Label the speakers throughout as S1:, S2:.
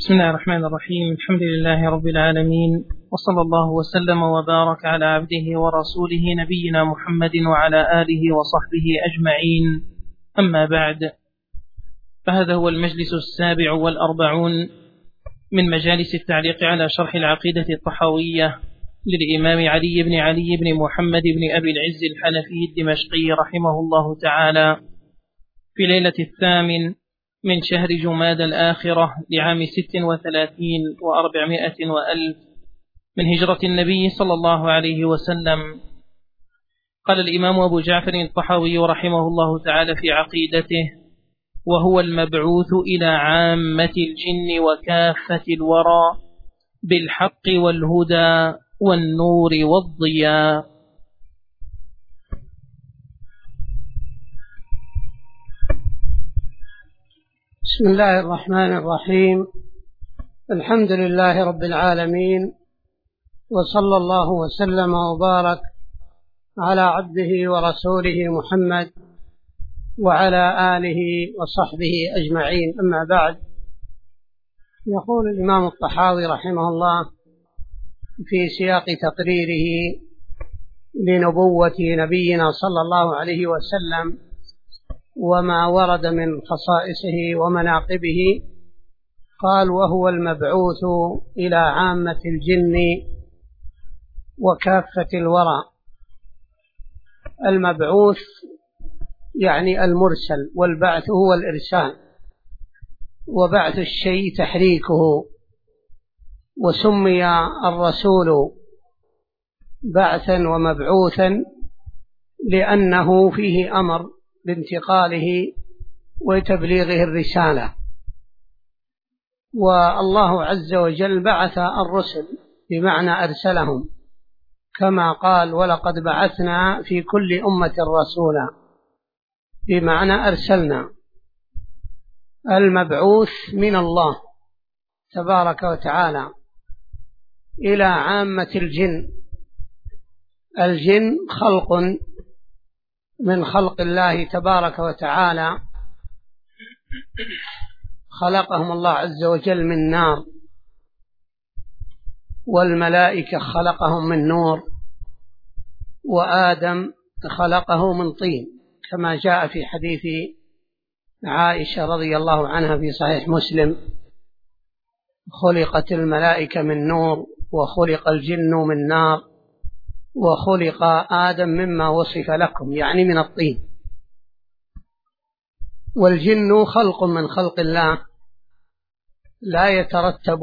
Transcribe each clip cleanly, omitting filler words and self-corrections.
S1: بسم الله الرحمن الرحيم. الحمد لله رب العالمين، وصلى الله وسلم وبارك على عبده ورسوله نبينا محمد وعلى آله وصحبه أجمعين. أما بعد، فهذا هو المجلس 47 من مجالس التعليق على شرح العقيدة الطحاوية للإمام علي بن محمد بن أبي العز الحنفي الدمشقي رحمه الله تعالى، في ليلة 8 من شهر جماد الآخرة لعام 36 و400 وألف من هجرة النبي صلى الله عليه وسلم. قال الإمام أبو جعفر الطحاوي رحمه الله تعالى في عقيدته: وهو المبعوث إلى عامة الجن وكافة الورى بالحق والهدى والنور والضياء.
S2: بسم الله الرحمن الرحيم. الحمد لله رب العالمين، وصلى الله وسلم وبارك على عبده ورسوله محمد وعلى آله وصحبه أجمعين. أما بعد، يقول الإمام الطحاوي رحمه الله في سياق تقريره لنبوة نبينا صلى الله عليه وسلم وما ورد من خصائصه ومناقبه، قال: وهو المبعوث إلى عامة الجن وكافة الورى. المبعوث يعني المرسل، والبعث هو الإرسال، وبعث الشيء تحريكه. وسمي الرسول بعثا ومبعوثا لأنه فيه أمر بانتقاله وتبليغه الرسالة. والله عز وجل بعث الرسل بمعنى أرسلهم، كما قال: ولقد بعثنا في كل أمة رسولا، بمعنى أرسلنا. المبعوث من الله تبارك وتعالى إلى عامة الجن. الجن خلق من خلق الله تبارك وتعالى، خلقهم الله عز وجل من نار، والملائكة خلقهم من نور، وآدم خلقه من طين، كما جاء في حديث عائشة رضي الله عنها في صحيح مسلم: خلقت الملائكة من نور، وخلق الجن من نار، وخلق آدم مما وصف لكم، يعني من الطين. والجن خلق من خلق الله، لا يترتب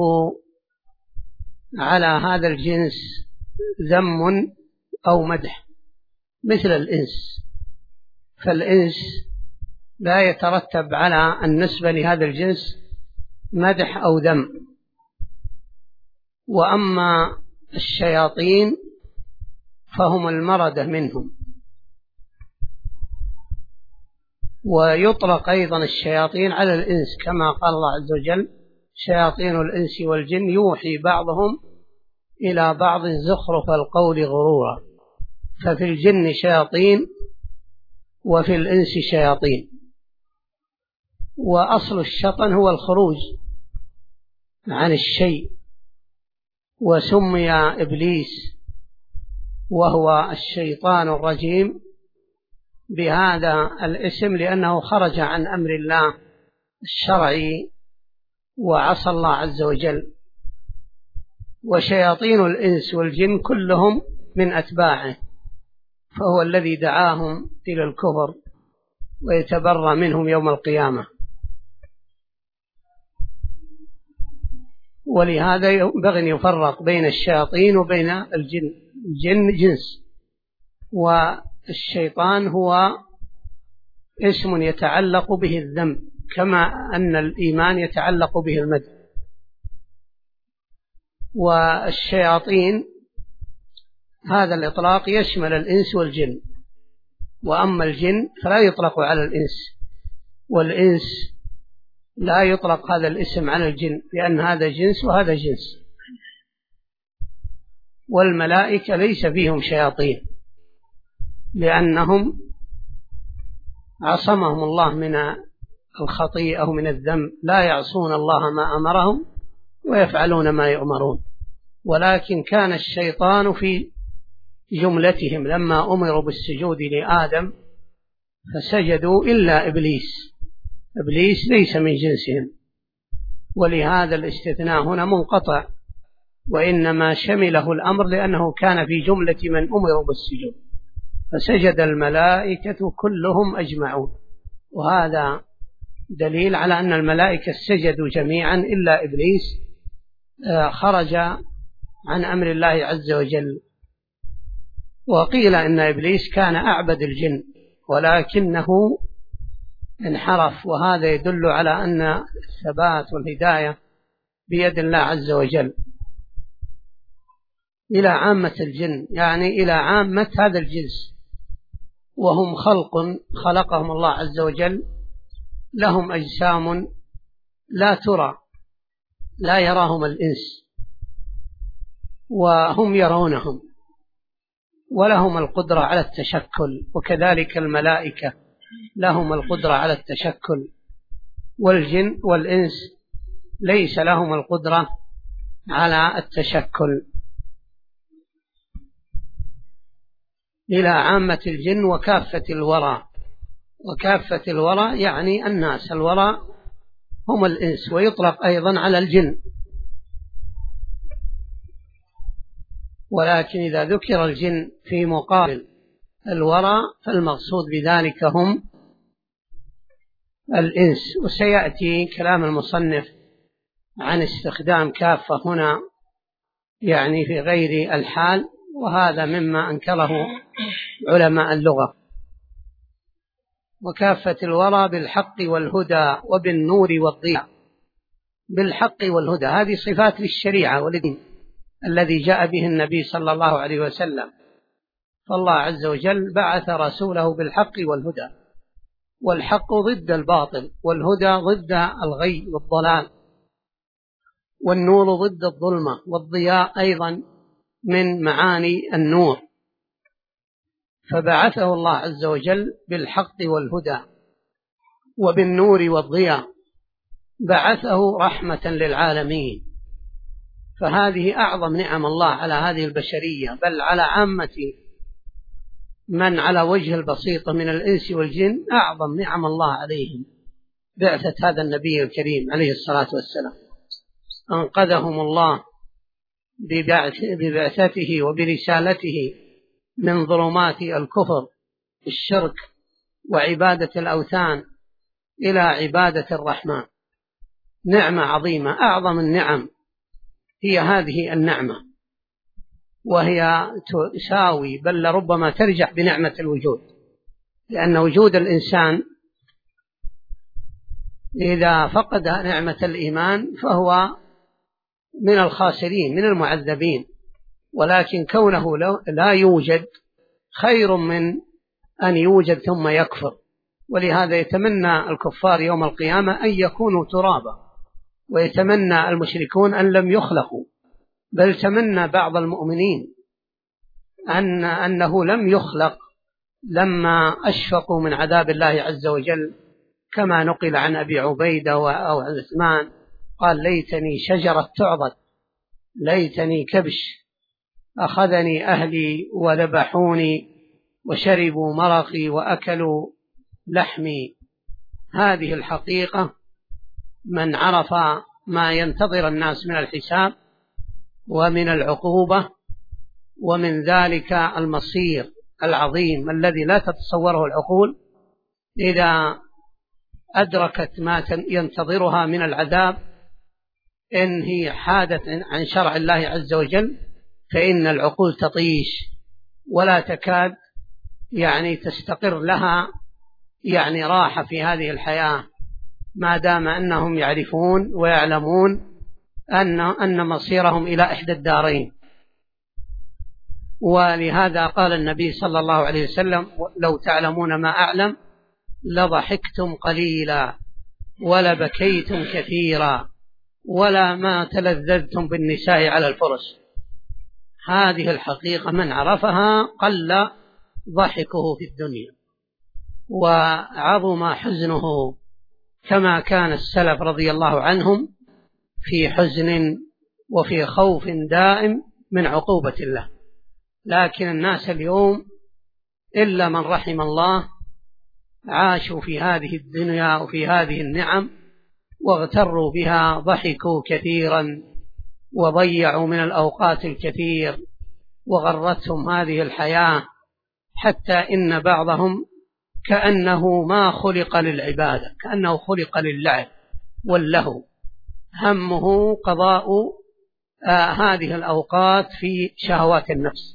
S2: على هذا الجنس ذم أو مدح مثل الإنس. فالإنس لا يترتب على النسبة لهذا الجنس مدح أو ذم. وأما الشياطين فهم المردة منهم. ويطلق أيضا الشياطين على الإنس، كما قال الله عز وجل: شياطين الإنس والجن يوحي بعضهم إلى بعض زخرف القول غرورا. ففي الجن شياطين وفي الإنس شياطين. وأصل الشطن هو الخروج عن الشيء، وسمي إبليس وهو الشيطان الرجيم بهذا الاسم لأنه خرج عن أمر الله الشرعي وعصى الله عز وجل. وشياطين الإنس والجن كلهم من أتباعه، فهو الذي دعاهم إلى الكفر ويتبرأ منهم يوم القيامة. ولهذا ينبغي أن يفرق بين الشياطين وبين الجن. الجن جنس، والشيطان هو اسم يتعلق به الذنب، كما أن الإيمان يتعلق به المدح. والشياطين هذا الإطلاق يشمل الإنس والجن. وأما الجن فلا يطلق على الإنس، والإنس لا يطلق هذا الاسم على الجن، لأن هذا جنس وهذا جنس. والملائكة ليس فيهم شياطين، لأنهم عصمهم الله من الخطيئة ومن الذنب، لا يعصون الله ما أمرهم ويفعلون ما يؤمرون. ولكن كان الشيطان في جملتهم لما أمروا بالسجود لآدم فسجدوا إلا إبليس. إبليس ليس من جنسهم، ولهذا الاستثناء هنا منقطع، وإنما شمله الأمر لأنه كان في جملة من أمروا بالسجود، فسجد الملائكة كلهم أجمعون. وهذا دليل على أن الملائكة سجدوا جميعا إلا إبليس خرج عن أمر الله عز وجل. وقيل إن إبليس كان أعبد الجن ولكنه انحرف، وهذا يدل على أن الثبات والهداية بيد الله عز وجل. إلى عامة الجن يعني إلى عامة هذا الجنس، وهم خلق خلقهم الله عز وجل، لهم أجسام لا ترى، لا يراهم الإنس وهم يرونهم، ولهم القدرة على التشكل، وكذلك الملائكة لهم القدرة على التشكل، والجن والإنس ليس لهم القدرة على التشكل. إلى عامة الجن وكافة الورى. وكافة الورى يعني الناس، الورى هم الإنس، ويطلق أيضا على الجن. ولكن إذا ذكر الجن في مقابل الورى فالمقصود بذلك هم الإنس. وسيأتي كلام المصنف عن استخدام كافة هنا يعني في غير الحال، وهذا مما أنكره علماء اللغة. وكافة الورى بالحق والهدى وبالنور والضياء. بالحق والهدى هذه صفات للشريعة والدين الذي جاء به النبي صلى الله عليه وسلم، فالله عز وجل بعث رسوله بالحق والهدى، والحق ضد الباطل، والهدى ضد الغي والضلال، والنور ضد الظلمة، والضياء أيضا من معاني النور. فبعثه الله عز وجل بالحق والهدى وبالنور والضياء، بعثه رحمة للعالمين. فهذه أعظم نعم الله على هذه البشرية، بل على عامة من على وجه البسيطة من الإنس والجن، أعظم نعم الله عليهم بعثة هذا النبي الكريم عليه الصلاة والسلام. أنقذهم الله ببعثته وبرسالته من ظلمات الكفر الشرك وعبادة الأوثان إلى عبادة الرحمن. نعمة عظيمة، أعظم النعم هي هذه النعمة، وهي تساوي بل لربما ترجح بنعمة الوجود، لأن وجود الإنسان إذا فقد نعمة الإيمان فهو من الخاسرين من المعذبين، ولكن كونه لا يوجد خير من أن يوجد ثم يكفر. ولهذا يتمنى الكفار يوم القيامة أن يكونوا ترابا، ويتمنى المشركون أن لم يخلقوا، بل تمنى بعض المؤمنين أنه لم يخلق لما أشفقوا من عذاب الله عز وجل، كما نقل عن أبي عبيدة أو عثمان قال: ليتني شجرة تعضد، ليتني كبش أخذني أهلي وذبحوني وشربوا مرقي وأكلوا لحمي. هذه الحقيقة من عرف ما ينتظر الناس من الحساب ومن العقوبة ومن ذلك المصير العظيم الذي لا تتصوره العقول، إذا أدركت ما ينتظرها من العذاب إن هي حادث عن شرع الله عز وجل، فإن العقول تطيش ولا تكاد يعني تستقر لها يعني راحة في هذه الحياة، ما دام أنهم يعرفون ويعلمون أن مصيرهم إلى إحدى الدارين. ولهذا قال النبي صلى الله عليه وسلم: لو تعلمون ما أعلم لضحكتم قليلا ولبكيتم كثيرا ولا ما تلذذتم بالنساء على الفرش. هذه الحقيقة من عرفها قل ضحكه في الدنيا وعظم حزنه، كما كان السلف رضي الله عنهم في حزن وفي خوف دائم من عقوبة الله. لكن الناس اليوم إلا من رحم الله عاشوا في هذه الدنيا وفي هذه النعم واغتروا بها، ضحكوا كثيرا وضيعوا من الأوقات الكثير وغرتهم هذه الحياة، حتى إن بعضهم كأنه ما خلق للعبادة، كأنه خلق للعب واللهو، همه قضاء هذه الأوقات في شهوات النفس.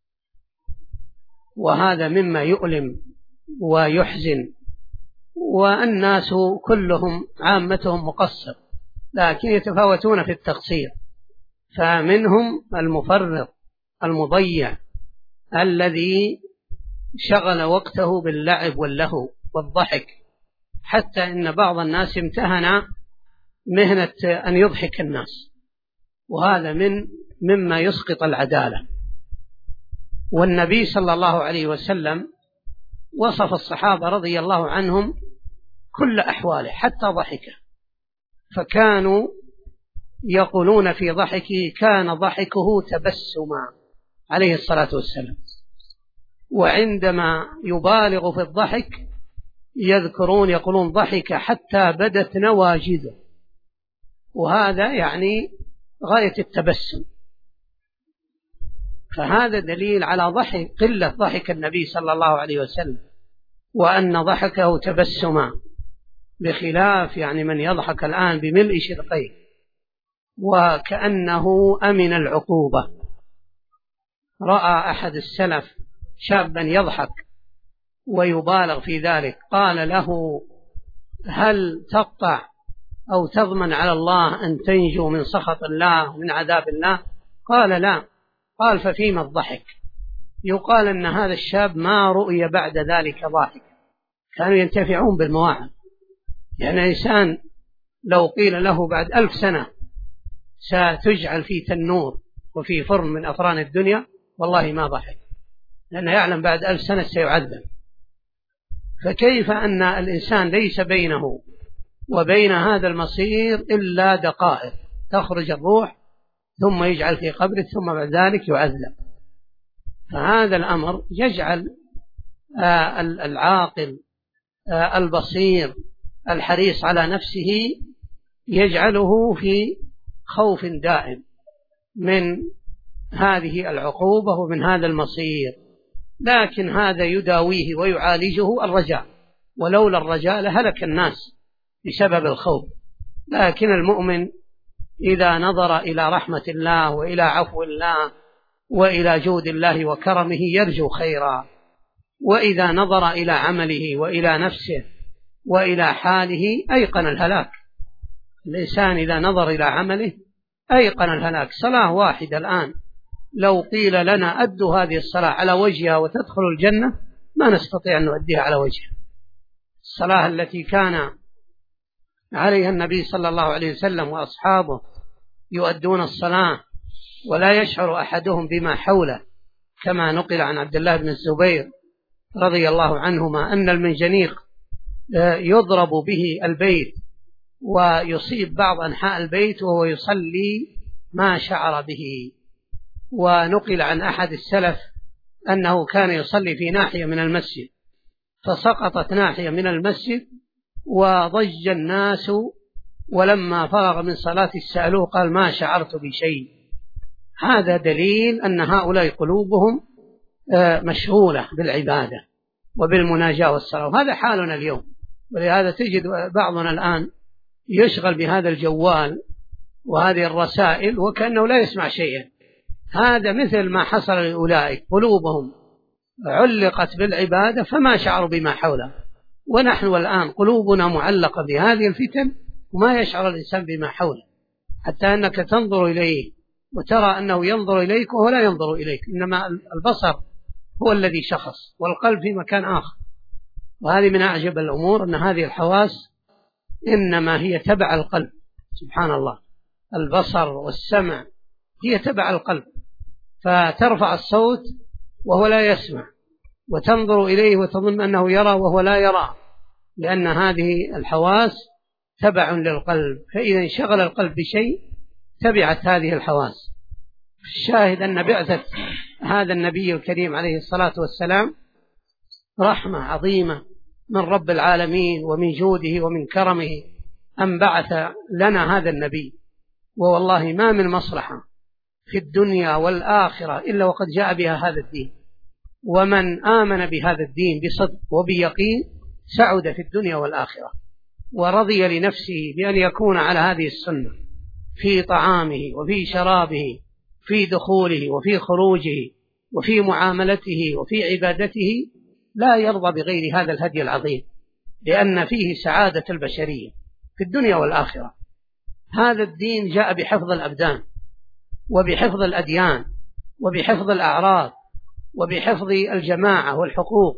S2: وهذا مما يؤلم ويحزن، والناس كلهم عامتهم مقصر، لكن يتفاوتون في التقصير. فمنهم المفرط المضيع الذي شغل وقته باللعب واللهو والضحك، حتى إن بعض الناس امتهن مهنة أن يضحك الناس، وهذا مما يسقط العدالة. والنبي صلى الله عليه وسلم وصف الصحابة رضي الله عنهم كل أحواله حتى ضحكه، فكانوا يقولون في ضحكه كان ضحكه تبسما عليه الصلاة والسلام. وعندما يبالغ في الضحك يقولون ضحك حتى بدت نواجذه، وهذا يعني غاية التبسم. فهذا دليل على قلة ضحك النبي صلى الله عليه وسلم، وأن ضحكه تبسما، بخلاف يعني من يضحك الآن بملء شدقيه وكأنه أمن العقوبة. رأى أحد السلف شابا يضحك ويبالغ في ذلك، قال له: هل تقطع أو تضمن على الله أن تنجو من سخط الله ومن عذاب الله؟ قال: لا. قال: ففيما الضحك؟ يقال أن هذا الشاب ما رؤي بعد ذلك ضاحك. كانوا ينتفعون بالمواعظ. يعني إنسان لو قيل له بعد 1000 سنة ستجعل في تنور وفي فرن من أفران الدنيا، والله ما ضحك، لأنه يعلم بعد 1000 سنة سيعذب. فكيف أن الإنسان ليس بينه وبين هذا المصير إلا دقائق، تخرج الروح ثم يجعل في قبره ثم بعد ذلك يعذب. فهذا الأمر يجعل العاقل البصير الحريص على نفسه يجعله في خوف دائم من هذه العقوبة ومن هذا المصير. لكن هذا يداويه ويعالجه الرجاء، ولولا الرجاء لهلك الناس بسبب الخوف. لكن المؤمن إذا نظر إلى رحمة الله وإلى عفو الله وإلى جود الله وكرمه يرجو خيرا، وإذا نظر إلى عمله وإلى نفسه وإلى حاله أيقن الهلاك. الإنسان إذا نظر إلى عمله أيقن الهلاك. صلاة واحدة الآن لو قيل لنا أدوا هذه الصلاة على وجهها وتدخل الجنة ما نستطيع أن نؤديها على وجهها. الصلاة التي كان عليها النبي صلى الله عليه وسلم وأصحابه يؤدون الصلاة ولا يشعر أحدهم بما حوله، كما نقل عن عبد الله بن الزبير رضي الله عنهما أن المنجنيق يضرب به البيت ويصيب بعض أنحاء البيت وهو يصلي ما شعر به. ونقل عن أحد السلف أنه كان يصلي في ناحية من المسجد فسقطت ناحية من المسجد وضج الناس، ولما فرغ من صلاة سألوه قال: ما شعرت بشيء. هذا دليل أن هؤلاء قلوبهم مشغولة بالعبادة وبالمناجاة والصلاة، وهذا حالنا اليوم. ولهذا تجد بعضنا الآن يشغل بهذا الجوال وهذه الرسائل وكأنه لا يسمع شيئا. هذا مثل ما حصل لأولئك، قلوبهم علقت بالعبادة فما شعروا بما حوله. ونحن الآن قلوبنا معلقة بهذه الفتن وما يشعر الإنسان بما حوله، حتى أنك تنظر إليه وترى أنه ينظر إليك وهو لا ينظر إليك، إنما البصر هو الذي شخص والقلب في مكان آخر. وهذه من أعجب الأمور، أن هذه الحواس إنما هي تبع القلب. سبحان الله، البصر والسمع هي تبع القلب، فترفع الصوت وهو لا يسمع، وتنظر إليه وتظن أنه يرى وهو لا يرى، لأن هذه الحواس تبع للقلب، فإذا انشغل القلب بشيء تبعت هذه الحواس. الشاهد أن بعثة هذا النبي الكريم عليه الصلاة والسلام رحمة عظيمة من رب العالمين، ومن جوده ومن كرمه أن بعث لنا هذا النبي. ووالله ما من مصلحة في الدنيا والآخرة إلا وقد جاء بها هذا الدين، ومن آمن بهذا الدين بصدق وبيقين سعد في الدنيا والآخرة، ورضي لنفسه بأن يكون على هذه السنة في طعامه وفي شرابه، في دخوله وفي خروجه، وفي معاملته وفي عبادته، لا يرضى بغير هذا الهدي العظيم، لأن فيه سعادة البشرية في الدنيا والآخرة. هذا الدين جاء بحفظ الأبدان، وبحفظ الأديان، وبحفظ الأعراض، وبحفظ الجماعة والحقوق.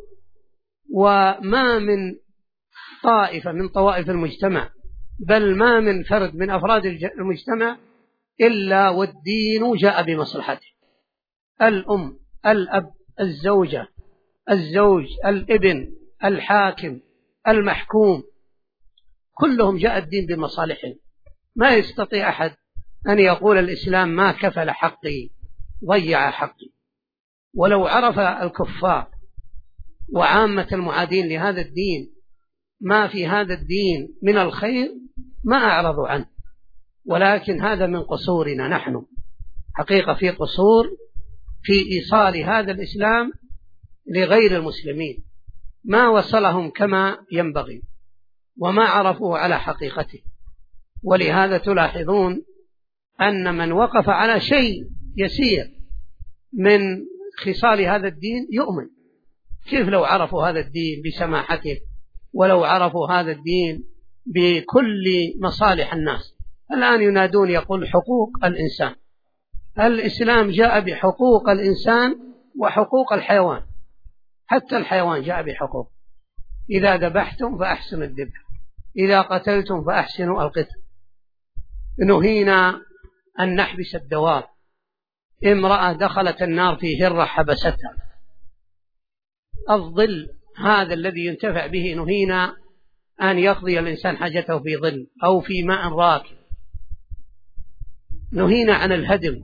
S2: وما من طائفة من طوائف المجتمع، بل ما من فرد من أفراد المجتمع إلا والدين جاء بمصلحته. الأم، الأب، الزوجة، الزوج، الابن، الحاكم، المحكوم، كلهم جاء الدين بمصالحهم. ما يستطيع أحد أن يقول الإسلام ما كفل حقي، ضيع حقي. ولو عرف الكفار وعامة المعادين لهذا الدين ما في هذا الدين من الخير ما أعرضوا عنه، ولكن هذا من قصورنا نحن. حقيقة في قصور في إيصال هذا الإسلام لغير المسلمين، ما وصلهم كما ينبغي وما عرفوه على حقيقته. ولهذا تلاحظون أن من وقف على شيء يسير من خصال هذا الدين يؤمن. كيف لو عرفوا هذا الدين بسماحته، ولو عرفوا هذا الدين بكل مصالح الناس؟ الآن ينادون يقول حقوق الإنسان. الإسلام جاء بحقوق الإنسان وحقوق الحيوان، حتى الحيوان جاء بحقوق. إذا ذبحتم فأحسنوا الذبح، إذا قتلتم فأحسنوا القتل. نهينا أن نحبس الدواب. امرأة دخلت النار في هرة حبستها. الظل هذا الذي ينتفع به نهينا أن يقضي الإنسان حاجته في ظل أو في ماء راكد. نهينا عن الهدم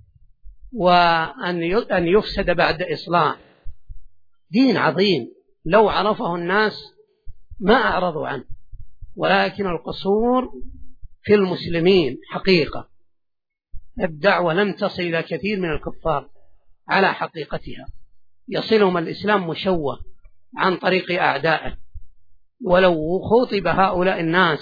S2: وأن يفسد بعد إصلاح. دين عظيم لو عرفه الناس ما أعرضوا عنه، ولكن القصور في المسلمين حقيقة. الدعوة لم تصل إلى كثير من الكفار على حقيقتها، يصلهم الإسلام مشوه عن طريق أعدائه. ولو خاطب هؤلاء الناس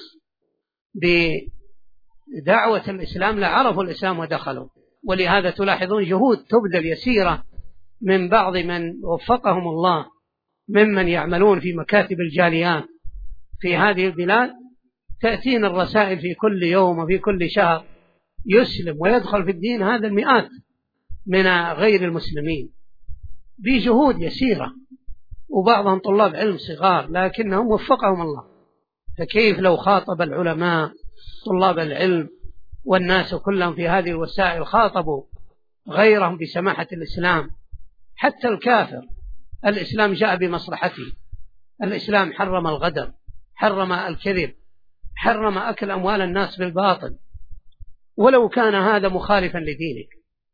S2: بدعوة الإسلام لعرفوا الإسلام ودخلوا. ولهذا تلاحظون جهود تبذل يسيرة من بعض من وفقهم الله ممن يعملون في مكاتب الجاليات في هذه البلاد. تأتين الرسائل في كل يوم وفي كل شهر يسلم ويدخل في الدين هذا المئات من غير المسلمين بجهود يسيرة، وبعضهم طلاب علم صغار لكنهم وفقهم الله. فكيف لو خاطب العلماء طلاب العلم والناس كلهم في هذه الوسائل خاطبوا غيرهم بسماحة الإسلام؟ حتى الكافر الإسلام جاء بمصلحته. الإسلام حرم الغدر، حرم الكذب، حرم أكل أموال الناس بالباطل، ولو كان هذا مخالفا لدينك.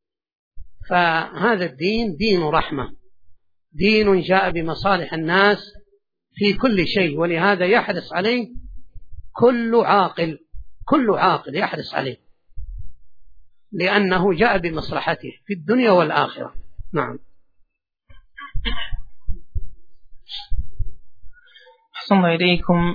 S2: فهذا الدين دين رحمة، دين جاء بمصالح الناس في كل شيء. ولهذا يحرص عليه كل عاقل، كل عاقل يحرص عليه، لأنه جاء بمصلحته في الدنيا والآخرة. نعم.
S1: أحسن إليكم.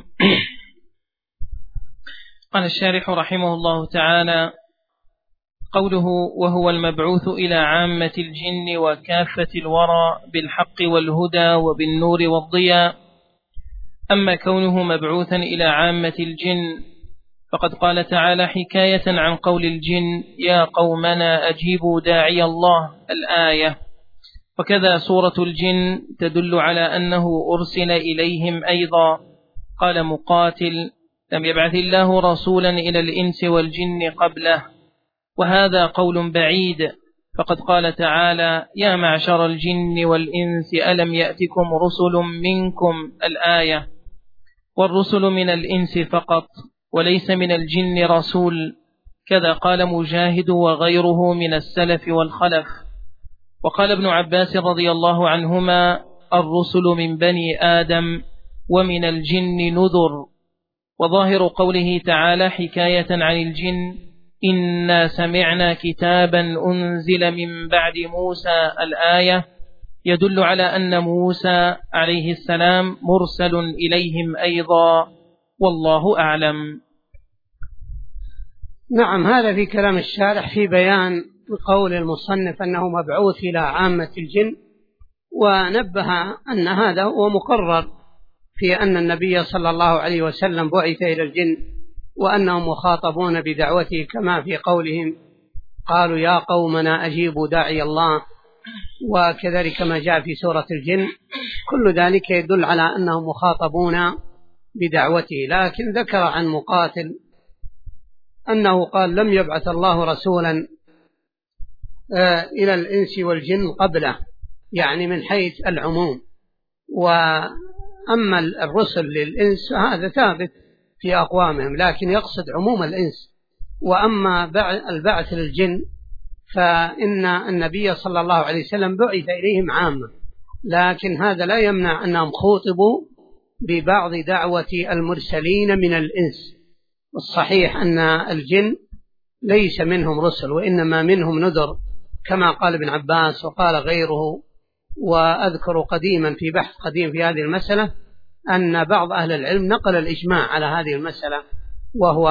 S1: قال الشارح رحمه الله تعالى: قوله وهو المبعوث إلى عامة الجن وكافة الورى بالحق والهدى وبالنور والضياء. أما كونه مبعوثا إلى عامة الجن فقد قال تعالى حكاية عن قول الجن: يا قومنا أجيبوا داعي الله، الآية. وكذا سورة الجن تدل على أنه أرسل إليهم أيضا. قال مقاتل: لم يبعث الله رسولا إلى الإنس والجن قبله. وهذا قول بعيد، فقد قال تعالى: يا معشر الجن والإنس ألم يأتكم رسل منكم، الآية. والرسل من الإنس فقط، وليس من الجن رسول، كذا قال مجاهد وغيره من السلف والخلف. وقال ابن عباس رضي الله عنهما: الرسل من بني آدم ومن الجن نذر. وظاهر قوله تعالى حكاية عن الجن: إنا سمعنا كتابا أنزل من بعد موسى الآية، يدل على أن موسى عليه السلام مرسل إليهم أيضا، والله أعلم.
S2: نعم، هذا في كلام الشارح في بيان قول المصنف أنه مبعوث إلى عامة الجن، ونبه أن هذا هو مقرر في أن النبي صلى الله عليه وسلم بعث إلى الجن، وأنهم مخاطبون بدعوته كما في قولهم: قالوا يا قومنا أجيبوا داعي الله، وكذلك ما جاء في سورة الجن. كل ذلك يدل على أنهم مخاطبون بدعوته. لكن ذكر عن مقاتل أنه قال: لم يبعث الله رسولا إلى الإنس والجن قبله، يعني من حيث العموم. وأما الرسل للإنس هذا ثابت في أقوامهم، لكن يقصد عموم الإنس. وأما البعث للجن فإن النبي صلى الله عليه وسلم بعث إليهم عامة، لكن هذا لا يمنع أنهم خوطبوا ببعض دعوة المرسلين من الإنس. والصحيح أن الجن ليس منهم رسل، وإنما منهم نذر، كما قال ابن عباس وقال غيره. وأذكر قديما في بحث قديم في هذه المسألة أن بعض أهل العلم نقل الإجماع على هذه المسألة، وهو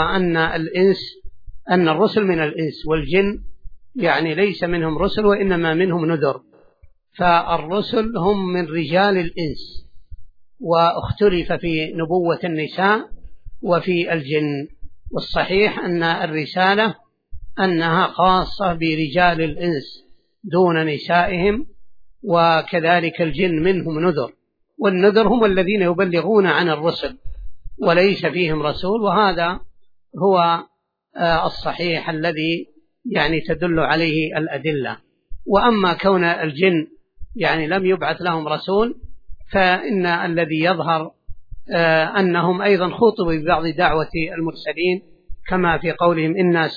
S2: أن الرسل من الإنس، والجن يعني ليس منهم رسل وإنما منهم نذر. فالرسل هم من رجال الإنس، واختلف في نبوة النساء وفي الجن. والصحيح أن الرسالة أنها خاصة برجال الإنس دون نسائهم، وكذلك الجن منهم نذر، والنذر هم الذين يبلغون عن الرسل وليس فيهم رسول. وهذا هو الصحيح الذي يعني تدل عليه الأدلة. وأما كون الجن يعني لم يبعث لهم رسول، فإن الذي يظهر أنهم أيضا خطبوا ببعض دعوة المرسلين، كما في قولهم: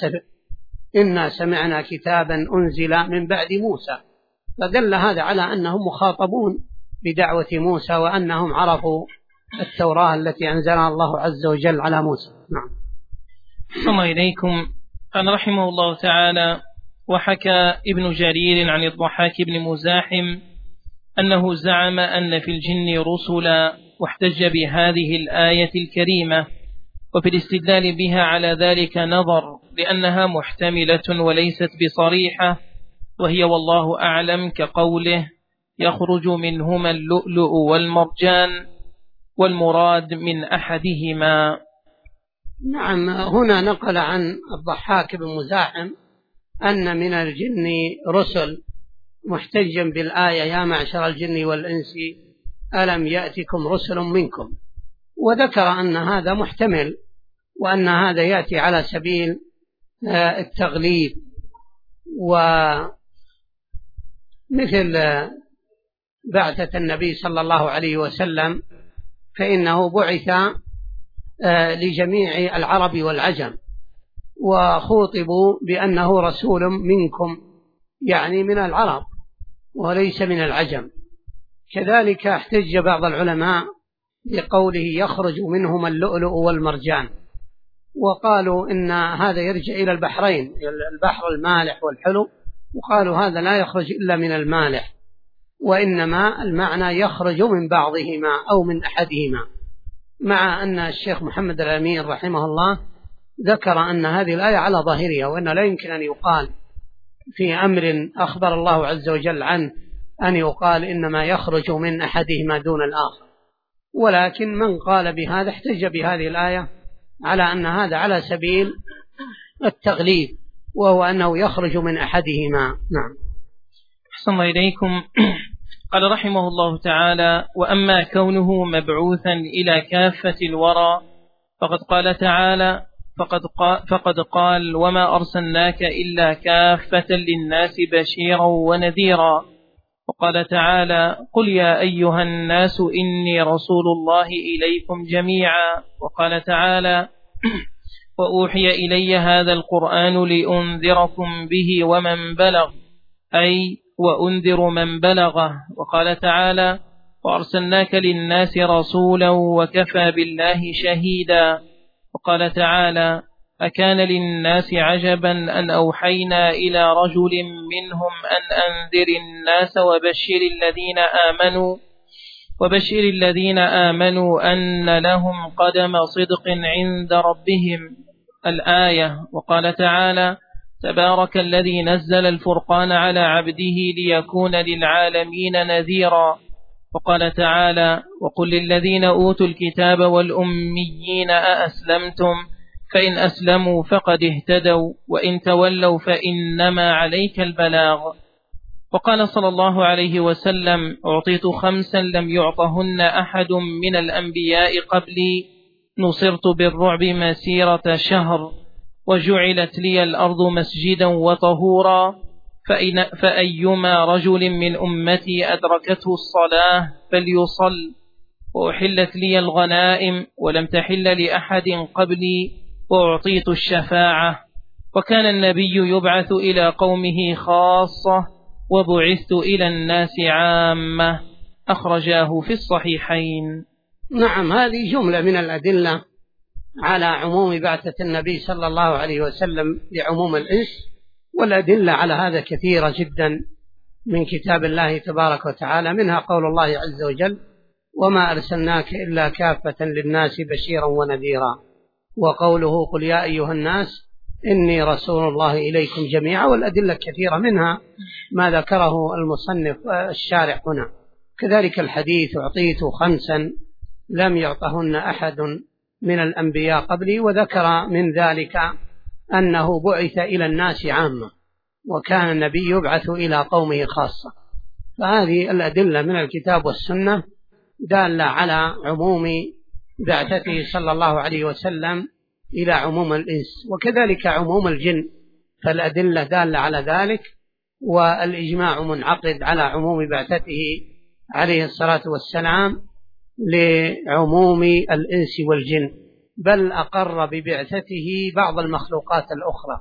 S2: إنا سمعنا كتابا أنزل من بعد موسى. فدل هذا على أنهم مخاطبون بدعوة موسى، وأنهم عرفوا التوراة التي أنزلها الله عز وجل على موسى. نعم.
S1: صلى إليكم. قال رحمه الله تعالى: وحكى ابن جرير عن الضحاك بن مزاحم أنه زعم أن في الجن رسلا، واحتج بهذه الآية الكريمة، وفي الاستدلال بها على ذلك نظر، لأنها محتملة وليست بصريحة، وهي والله أعلم كقوله: يخرج منهما اللؤلؤ والمرجان، والمراد من أحدهما.
S2: نعم، هنا نقل عن الضحاك بن مزاحم أن من الجن رسل، محتجا بالآية: يا معشر الجن والإنس ألم يأتكم رسل منكم. وذكر أن هذا محتمل، وأن هذا يأتي على سبيل التغليب. ومثل بعثة النبي صلى الله عليه وسلم فإنه بعث لجميع العرب والعجم، وخوطبوا بأنه رسول منكم، يعني من العرب وليس من العجم. كذلك احتج بعض العلماء بقوله: يخرج منهما اللؤلؤ والمرجان، وقالوا إن هذا يرجع إلى البحرين، البحر المالح والحلو، وقالوا هذا لا يخرج إلا من المالح، وإنما المعنى يخرج من بعضهما أو من أحدهما. مع أن الشيخ محمد الأمين رحمه الله ذكر أن هذه الآية على ظاهرها، وأنه لا يمكن أن يقال في أمر أخبر الله عز وجل عنه أن يقال إنما يخرج من أحدهما دون الآخر. ولكن من قال بهذا احتج بهذه الآية على أن هذا على سبيل التغليب، وهو أنه يخرج من أحدهما. نعم.
S1: أحسن الله إليكم. قال رحمه الله تعالى: وأما كونه مبعوثا إلى كافة الورى فقد قال تعالى: فقد قال: وما أرسلناك إلا كافة للناس بشيرا ونذيرا. وقال تعالى: قل يا أيها الناس إني رسول الله إليكم جميعا. وقال تعالى: وأوحي إلي هذا القرآن لأنذركم به ومن بلغ، أي وأنذر من بلغه. وقال تعالى: وأرسلناك للناس رسولا وكفى بالله شهيدا. وقال تعالى: أكان للناس عجبا أن أوحينا إلى رجل منهم أن أنذر الناس وبشر الذين آمنوا أن لهم قدم صدق عند ربهم. الآية. وقال تعالى: تبارك الذي نزل الفرقان على عبده ليكون للعالمين نذيرا. وقال تعالى: وقل للذين أوتوا الكتاب والأميين أأسلمتم؟ فإن أسلموا فقد اهتدوا، وإن تولوا فإنما عليك البلاغ. وقال صلى الله عليه وسلم: أعطيت 5 لم يعطهن أحد من الأنبياء قبلي، نصرت بالرعب مسيرة شهر، وجعلت لي الأرض مسجدا وطهورا، فأيما رجل من أمتي أدركته الصلاة فليصل، وأحلت لي الغنائم ولم تحل لأحد قبلي، وأعطيت الشفاعة. وكان النبي يبعث إلى قومه خاصة، وبعثت إلى الناس عامة. أخرجاه في الصحيحين.
S2: نعم، هذه جملة من الأدلة على عموم بعثة النبي صلى الله عليه وسلم لعموم الإنس، والأدلة على هذا كثيرة جدا من كتاب الله تبارك وتعالى، منها قول الله عز وجل: وما أرسلناك إلا كافة للناس بشيرا ونذيرا، وقوله: قل يا أيها الناس إني رسول الله إليكم جميعا. والأدلة كثيرة، منها ما ذكره المصنف الشارح هنا. كذلك الحديث: أعطيت 5 لم يعطهن أحد من الأنبياء قبلي، وذكر من ذلك أنه بعث إلى الناس عامة، وكان النبي يبعث إلى قومه خاصة. فهذه الأدلة من الكتاب والسنة دالة على عموم بعثته صلى الله عليه وسلم إلى عموم الإنس، وكذلك عموم الجن، فالأدلة دالة على ذلك، والإجماع منعقد على عموم بعثته عليه الصلاة والسلام لعموم الإنس والجن، بل أقر ببعثته بعض المخلوقات الأخرى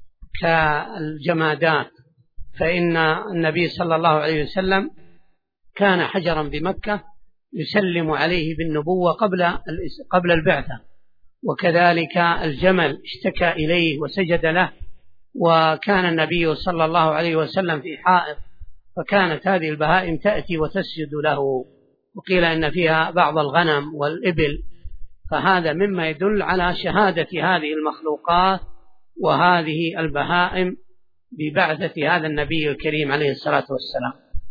S2: كالجمادات، فإن النبي صلى الله عليه وسلم كان حجرا بمكة يسلم عليه بالنبوة قبل البعثة، وكذلك الجمل اشتكى إليه وسجد له، وكان النبي صلى الله عليه وسلم في حائط، فكانت هذه البهائم تأتي وتسجد له، وقيل إن فيها بعض الغنم والإبل. فهذا مما يدل على شهادة هذه المخلوقات وهذه البهائم ببعثة هذا النبي الكريم عليه الصلاة والسلام.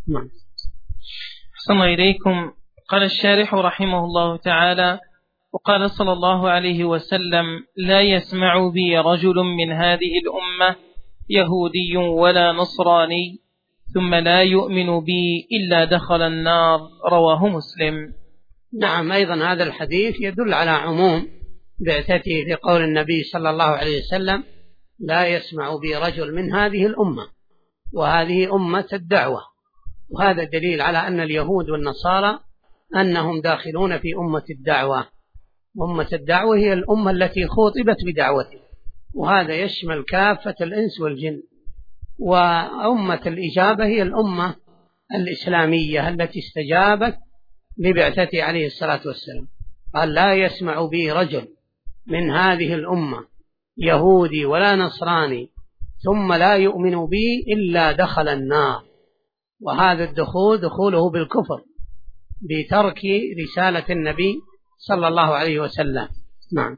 S1: أحسن إليكم. قال الشارح رحمه الله تعالى: وقال صلى الله عليه وسلم: لا يسمع بي رجل من هذه الأمة يهودي ولا نصراني ثم لا يؤمن بي إلا دخل النار. رواه مسلم.
S2: نعم، أيضا هذا الحديث يدل على عموم بعثته في قول النبي صلى الله عليه وسلم: لا يسمع بي رجل من هذه الأمة، وهذه أمة الدعوة، وهذا دليل على أن اليهود والنصارى أنهم داخلون في أمة الدعوة. أمة الدعوة هي الأمة التي خوطبت بدعوته، وهذا يشمل كافة الإنس والجن. وأمة الإجابة هي الأمة الإسلامية التي استجابت لبعثته عليه الصلاة والسلام. قال: لا يسمع بي رجل من هذه الأمة يهودي ولا نصراني ثم لا يؤمن بي إلا دخل النار. وهذا الدخول دخوله بالكفر بترك رسالة النبي صلى الله عليه وسلم. نعم.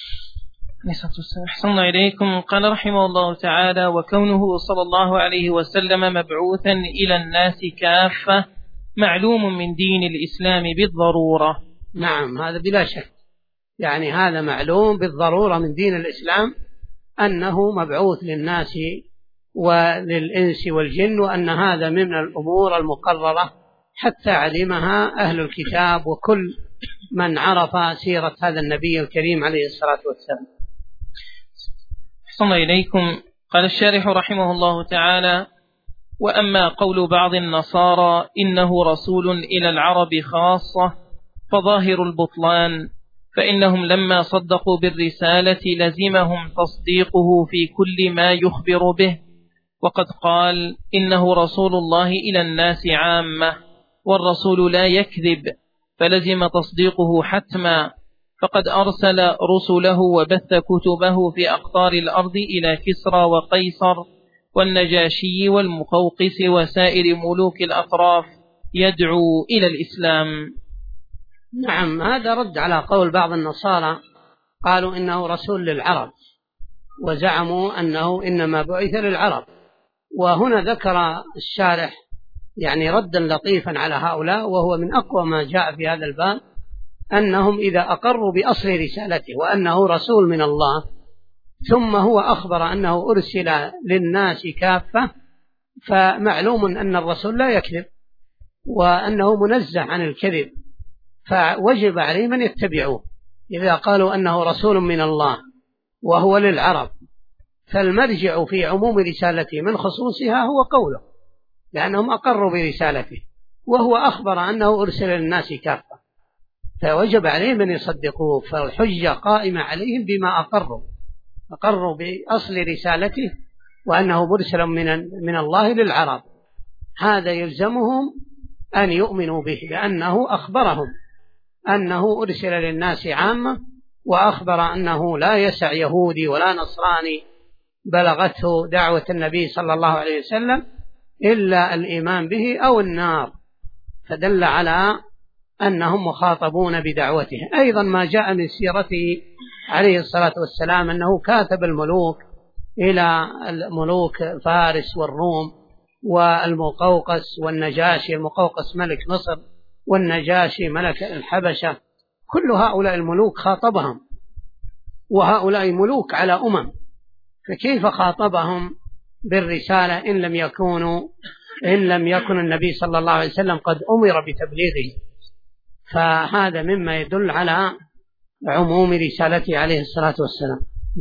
S1: أحسن إليكم. قال رحمه الله تعالى: وكونه صلى الله عليه وسلم مبعوثا إلى الناس كافة معلوم من دين الإسلام بالضرورة.
S2: نعم، هذا بلا شك، يعني هذا معلوم بالضرورة من دين الإسلام أنه مبعوث للناس وللإنس والجن، وأن هذا من الأمور المقررة حتى علمها أهل الكتاب وكل من عرف سيرة هذا النبي الكريم عليه الصلاة والسلام.
S1: أحسن إليكم. قال الشارح رحمه الله تعالى: وأما قول بعض النصارى إنه رسول إلى العرب خاصة فظاهر البطلان، فإنهم لما صدقوا بالرسالة لزمهم تصديقه في كل ما يخبر به، وقد قال: إنه رسول الله إلى الناس عامة، والرسول لا يكذب، فلزم تصديقه حتما، فقد أرسل رسله وبث كتبه في أقطار الأرض إلى كسرى وقيصر والنجاشي والمقوقس وسائر ملوك الأطراف يدعو إلى الإسلام.
S2: نعم، هذا رد على قول بعض النصارى قالوا إنه رسول للعرب، وزعموا أنه إنما بعث للعرب. وهنا ذكر الشارح يعني ردا لطيفا على هؤلاء، وهو من أقوى ما جاء في هذا الباب، أنهم إذا أقروا بأصل رسالته وأنه رسول من الله، ثم هو أخبر أنه أرسل للناس كافة، فمعلوم أن الرسول لا يكذب وأنه منزه عن الكذب، فوجب عليهم أن يتبعوه. إذا قالوا أنه رسول من الله وهو للعرب، فالمرجع في عموم رسالته من خصوصها هو قوله، لأنهم أقروا برسالته، وهو أخبر أنه أرسل للناس كافة، فوجب عليهم أن يصدقوه. فالحجة قائمة عليهم بما أقروا بأصل رسالته وأنه مرسل من الله للعرب، هذا يلزمهم أن يؤمنوا به، لأنه أخبرهم أنه أرسل للناس عامة، وأخبر أنه لا يسع يهودي ولا نصراني بلغته دعوة النبي صلى الله عليه وسلم إلا الإيمان به أو النار، فدل على أنهم مخاطبون بدعوته. أيضا ما جاء من سيرته عليه الصلاة والسلام أنه كاتب الملوك إلى الملوك فارس والروم والمقوقس والنجاشي، المقوقس ملك مصر والنجاشي ملك الحبشة، كل هؤلاء الملوك خاطبهم، وهؤلاء ملوك على فكيف خاطبهم بالرسالة إن لم يكن النبي صلى الله عليه وسلم قد أمر بتبليغه؟ فهذا مما يدل على عموم رسالته عليه الصلاة والسلام.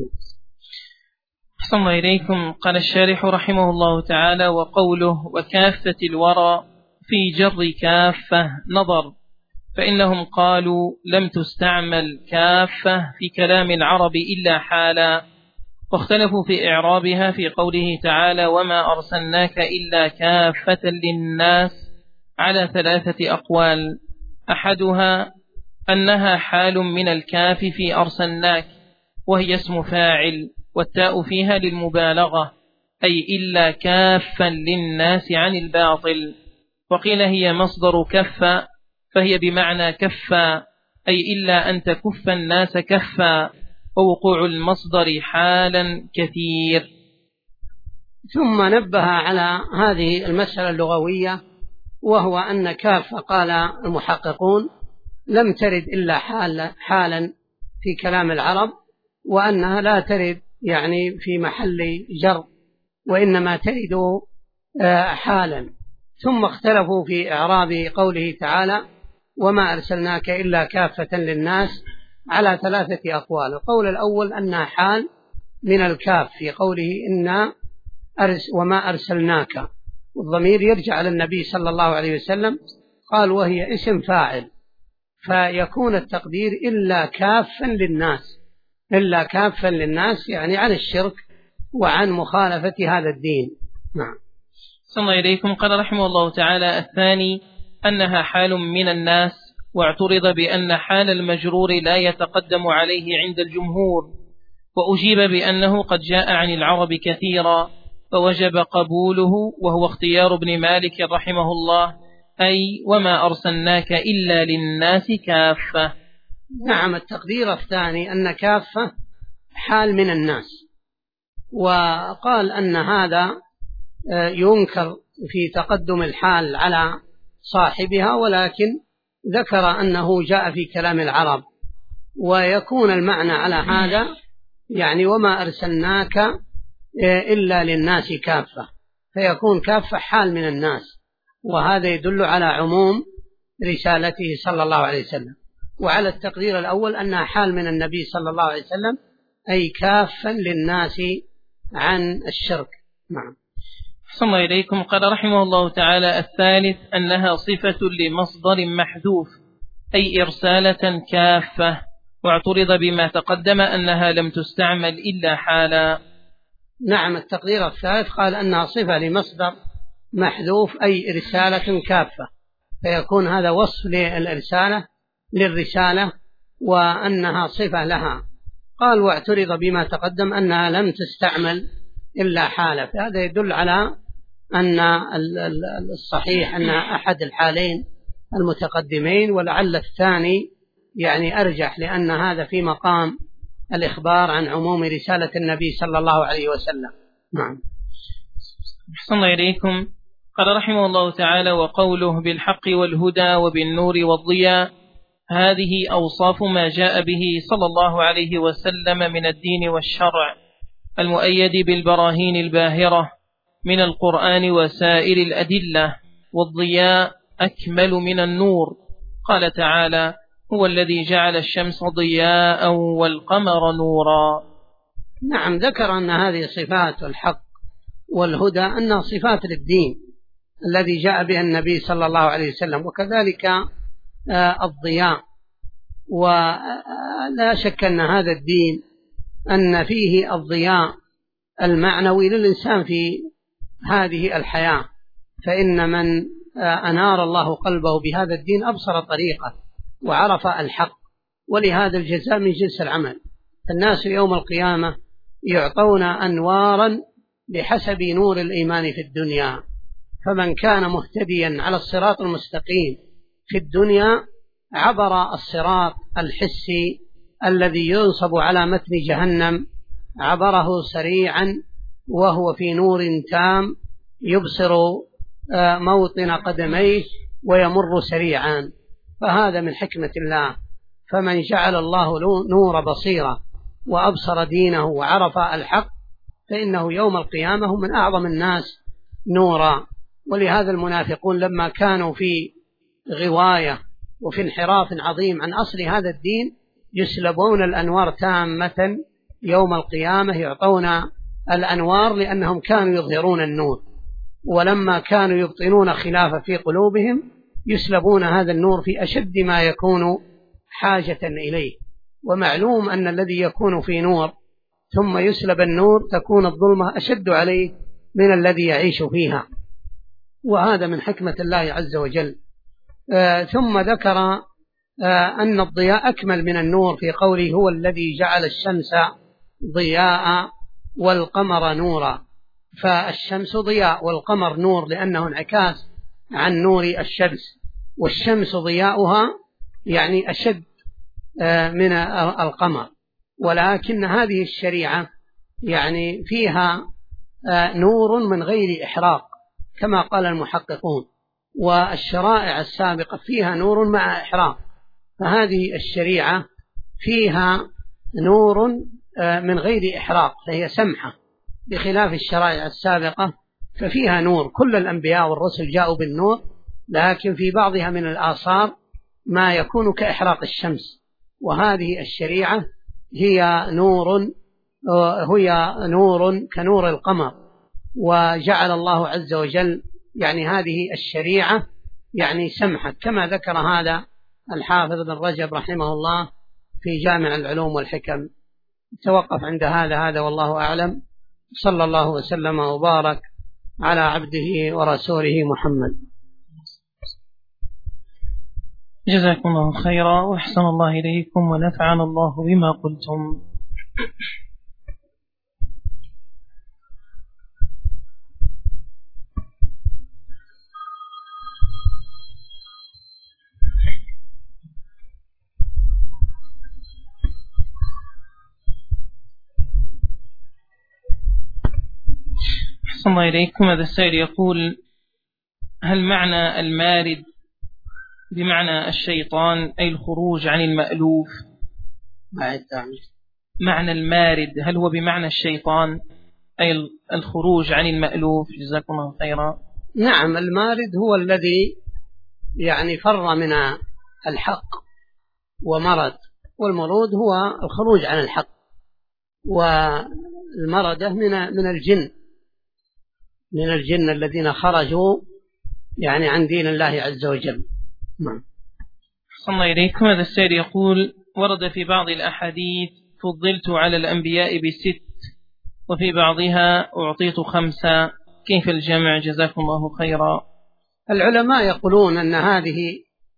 S1: أحسن الله إليكم. قال الشارح رحمه الله تعالى: وقوله وكافة الورى في جر كافة نظر، فإنهم قالوا لم تستعمل كافة في كلام العرب إلا حالا، واختلفوا في إعرابها في قوله تعالى: وما أرسلناك إلا كافة للناس، على 3 أقوال، أحدها أنها حال من الكاف في أرسلناك، وهي اسم فاعل، والتاء فيها للمبالغة، أي إلا كافا للناس عن الباطل. وقيل هي مصدر كفا، فهي بمعنى كفا، أي إلا أن تكف الناس كفا، ووقوع المصدر حالا كثير.
S2: ثم نبه على هذه المسألة اللغوية، وهو أن كافة قال المحققون لم ترد إلا حالا في كلام العرب، وأنها لا ترد يعني في محل جر، وإنما ترد حالا. ثم اختلفوا في إعراب قوله تعالى: وما أرسلناك إلا كافة للناس، على 3 أقوال. القول الأول أنها حال من الكاف في قوله وما أرسلناك، والضمير يرجع على النبي صلى الله عليه وسلم، قال وهي اسم فاعل، فيكون التقدير إلا كافا للناس يعني عن الشرك وعن مخالفة هذا الدين. نعم.
S1: صلى الله إليكم. قال رحمه الله تعالى: الثاني أنها حال من الناس، واعترض بأن حال المجرور لا يتقدم عليه عند الجمهور، وأجيب بأنه قد جاء عن العرب كثيرا، فوجب قبوله، وهو اختيار ابن مالك رحمه الله، أي وما أرسلناك إلا للناس كافة.
S2: نعم، التقدير الثاني أن كافة حال من الناس، وقال أن هذا ينكر في تقدم الحال على صاحبها، ولكن ذكر أنه جاء في كلام العرب، ويكون المعنى على هذا يعني وما أرسلناك إلا للناس كافة، فيكون كافة حال من الناس، وهذا يدل على عموم رسالته صلى الله عليه وسلم. وعلى التقدير الأول أنها حال من النبي صلى الله عليه وسلم، أي كافا للناس عن الشرك. نعم.
S1: صلى الله إليكم. قال رحمه الله تعالى: الثالث أنها صفة لمصدر محذوف، أي إرسالة كافة، واعترض بما تقدم أنها لم تستعمل إلا حالا.
S2: نعم، التقدير الثالث قال أنها صفة لمصدر محذوف أي رسالة كافة، فيكون هذا وصف للرسالة وأنها صفة لها. قال واعترض بما تقدم أنها لم تستعمل إلا حالة، فهذا يدل على أن الصحيح أنها أحد الحالين المتقدمين، ولعل الثاني يعني أرجح، لأن هذا في مقام الإخبار عن عموم رسالة النبي صلى الله عليه وسلم. نعم.
S1: أحسن الله إليكم. قال رحمه الله تعالى: وقوله بالحق والهدى وبالنور والضياء، هذه أوصاف ما جاء به صلى الله عليه وسلم من الدين والشرع المؤيد بالبراهين الباهرة من القرآن وسائر الأدلة، والضياء أكمل من النور. قال تعالى: هو الذي جعل الشمس ضياء والقمر نورا.
S2: نعم، ذكر أن هذه صفات الحق والهدى أنها صفات للدين الذي جاء به النبي صلى الله عليه وسلم، وكذلك الضياء. ولا شك أن هذا الدين أن فيه الضياء المعنوي للإنسان في هذه الحياة، فإن من أنار الله قلبه بهذا الدين أبصر طريقه وعرف الحق، ولهذا الجزاء من جنس العمل. الناس يوم القيامة يعطون أنوارا بحسب نور الإيمان في الدنيا، فمن كان مهتديا على الصراط المستقيم في الدنيا عبر الصراط الحسي الذي ينصب على متن جهنم، عبره سريعا وهو في نور تام يبصر موطن قدميه ويمر سريعا، فهذا من حكمة الله. فمن جعل الله نور بصيرة وأبصر دينه وعرف الحق فإنه يوم القيامة هم من أعظم الناس نورا. ولهذا المنافقون لما كانوا في غواية وفي انحراف عظيم عن أصل هذا الدين يسلبون الأنوار تامة يوم القيامة، يعطون الأنوار لأنهم كانوا يظهرون النور، ولما كانوا يبطنون خلاف في قلوبهم يسلبون هذا النور في أشد ما يكون حاجة إليه. ومعلوم أن الذي يكون في نور ثم يسلب النور تكون الظلمة أشد عليه من الذي يعيش فيها، وهذا من حكمة الله عز وجل. ثم ذكر أن الضياء أكمل من النور في قوله: هو الذي جعل الشمس ضياء والقمر نورا. فالشمس ضياء والقمر نور لأنه انعكاس عن نور الشمس، والشمس ضياؤها يعني أشد من القمر. ولكن هذه الشريعة يعني فيها نور من غير إحراق كما قال المحققون، والشرائع السابقة فيها نور مع إحراق، فهذه الشريعة فيها نور من غير إحراق فهي سمحة، بخلاف الشرائع السابقة ففيها نور. كل الأنبياء والرسل جاءوا بالنور، لكن في بعضها من الآثار ما يكون كإحراق الشمس، وهذه الشريعة هي نور كنور القمر. وجعل الله عز وجل يعني هذه الشريعة يعني سمحة، كما ذكر هذا الحافظ بن رجب رحمه الله في جامع العلوم والحكم. توقف عند هذا والله أعلم. صلى الله وسلم وبارك على عبده ورسوله محمد.
S1: جزاكم الله خيرا وأحسن الله إليكم ونفعنا الله بما قلتم. أحسن الله إليكم. هذا السائل يقول: هل معنى المارد بمعنى الشيطان أي الخروج عن المألوف؟ معنى المارد هل هو بمعنى الشيطان أي الخروج عن المألوف؟ جزاكم الله خيرا.
S2: نعم، المارد هو الذي يعني فر من الحق ومرد، والمرود هو الخروج عن الحق، والمردة من الجن الذين خرجوا يعني عن دين الله عز وجل.
S1: صلى الله إليكم. هذا السائل يقول: ورد في بعض الأحاديث فضلت على الأنبياء ب6 وفي بعضها أعطيت 5، كيف الجمع جزاكم الله خيرا؟
S2: العلماء يقولون أن هذه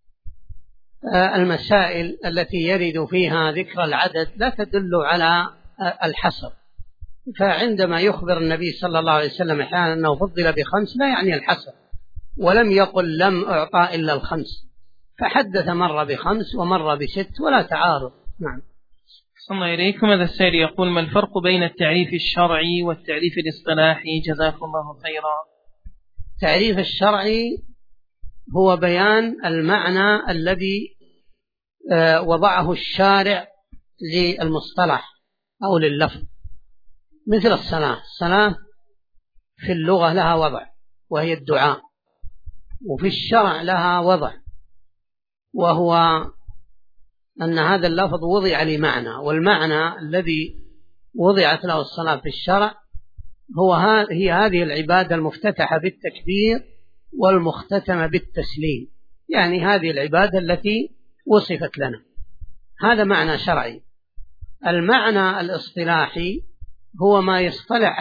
S2: المسائل التي يرد فيها ذكر العدد لا تدل على الحصر، فعندما يخبر النبي صلى الله عليه وسلم أحيانا أنه فضل ب5 لا يعني الحصر، ولم يقل لم أعطى إلا 5، فحدث مرة ب5 ومرة ب6 ولا تعارض. نعم.
S1: صلى إليكم. هذا السائل يقول: ما الفرق بين التعريف الشرعي والتعريف الاصطلاحي جزاكم الله خيرا؟
S2: التعريف الشرعي هو بيان المعنى الذي وضعه الشارع للمصطلح أو لللفظ، مثل الصلاة في اللغة لها وضع وهي الدعاء، وفي الشرع لها وضع وهو أن هذا اللفظ وضع لمعنى، والمعنى الذي وضعت له الصلاة في الشرع هي هذه العبادة المفتتحة بالتكبير والمختتمة بالتسليم، يعني هذه العبادة التي وصفت لنا، هذا معنى شرعي. المعنى الاصطلاحي هو ما يصطلح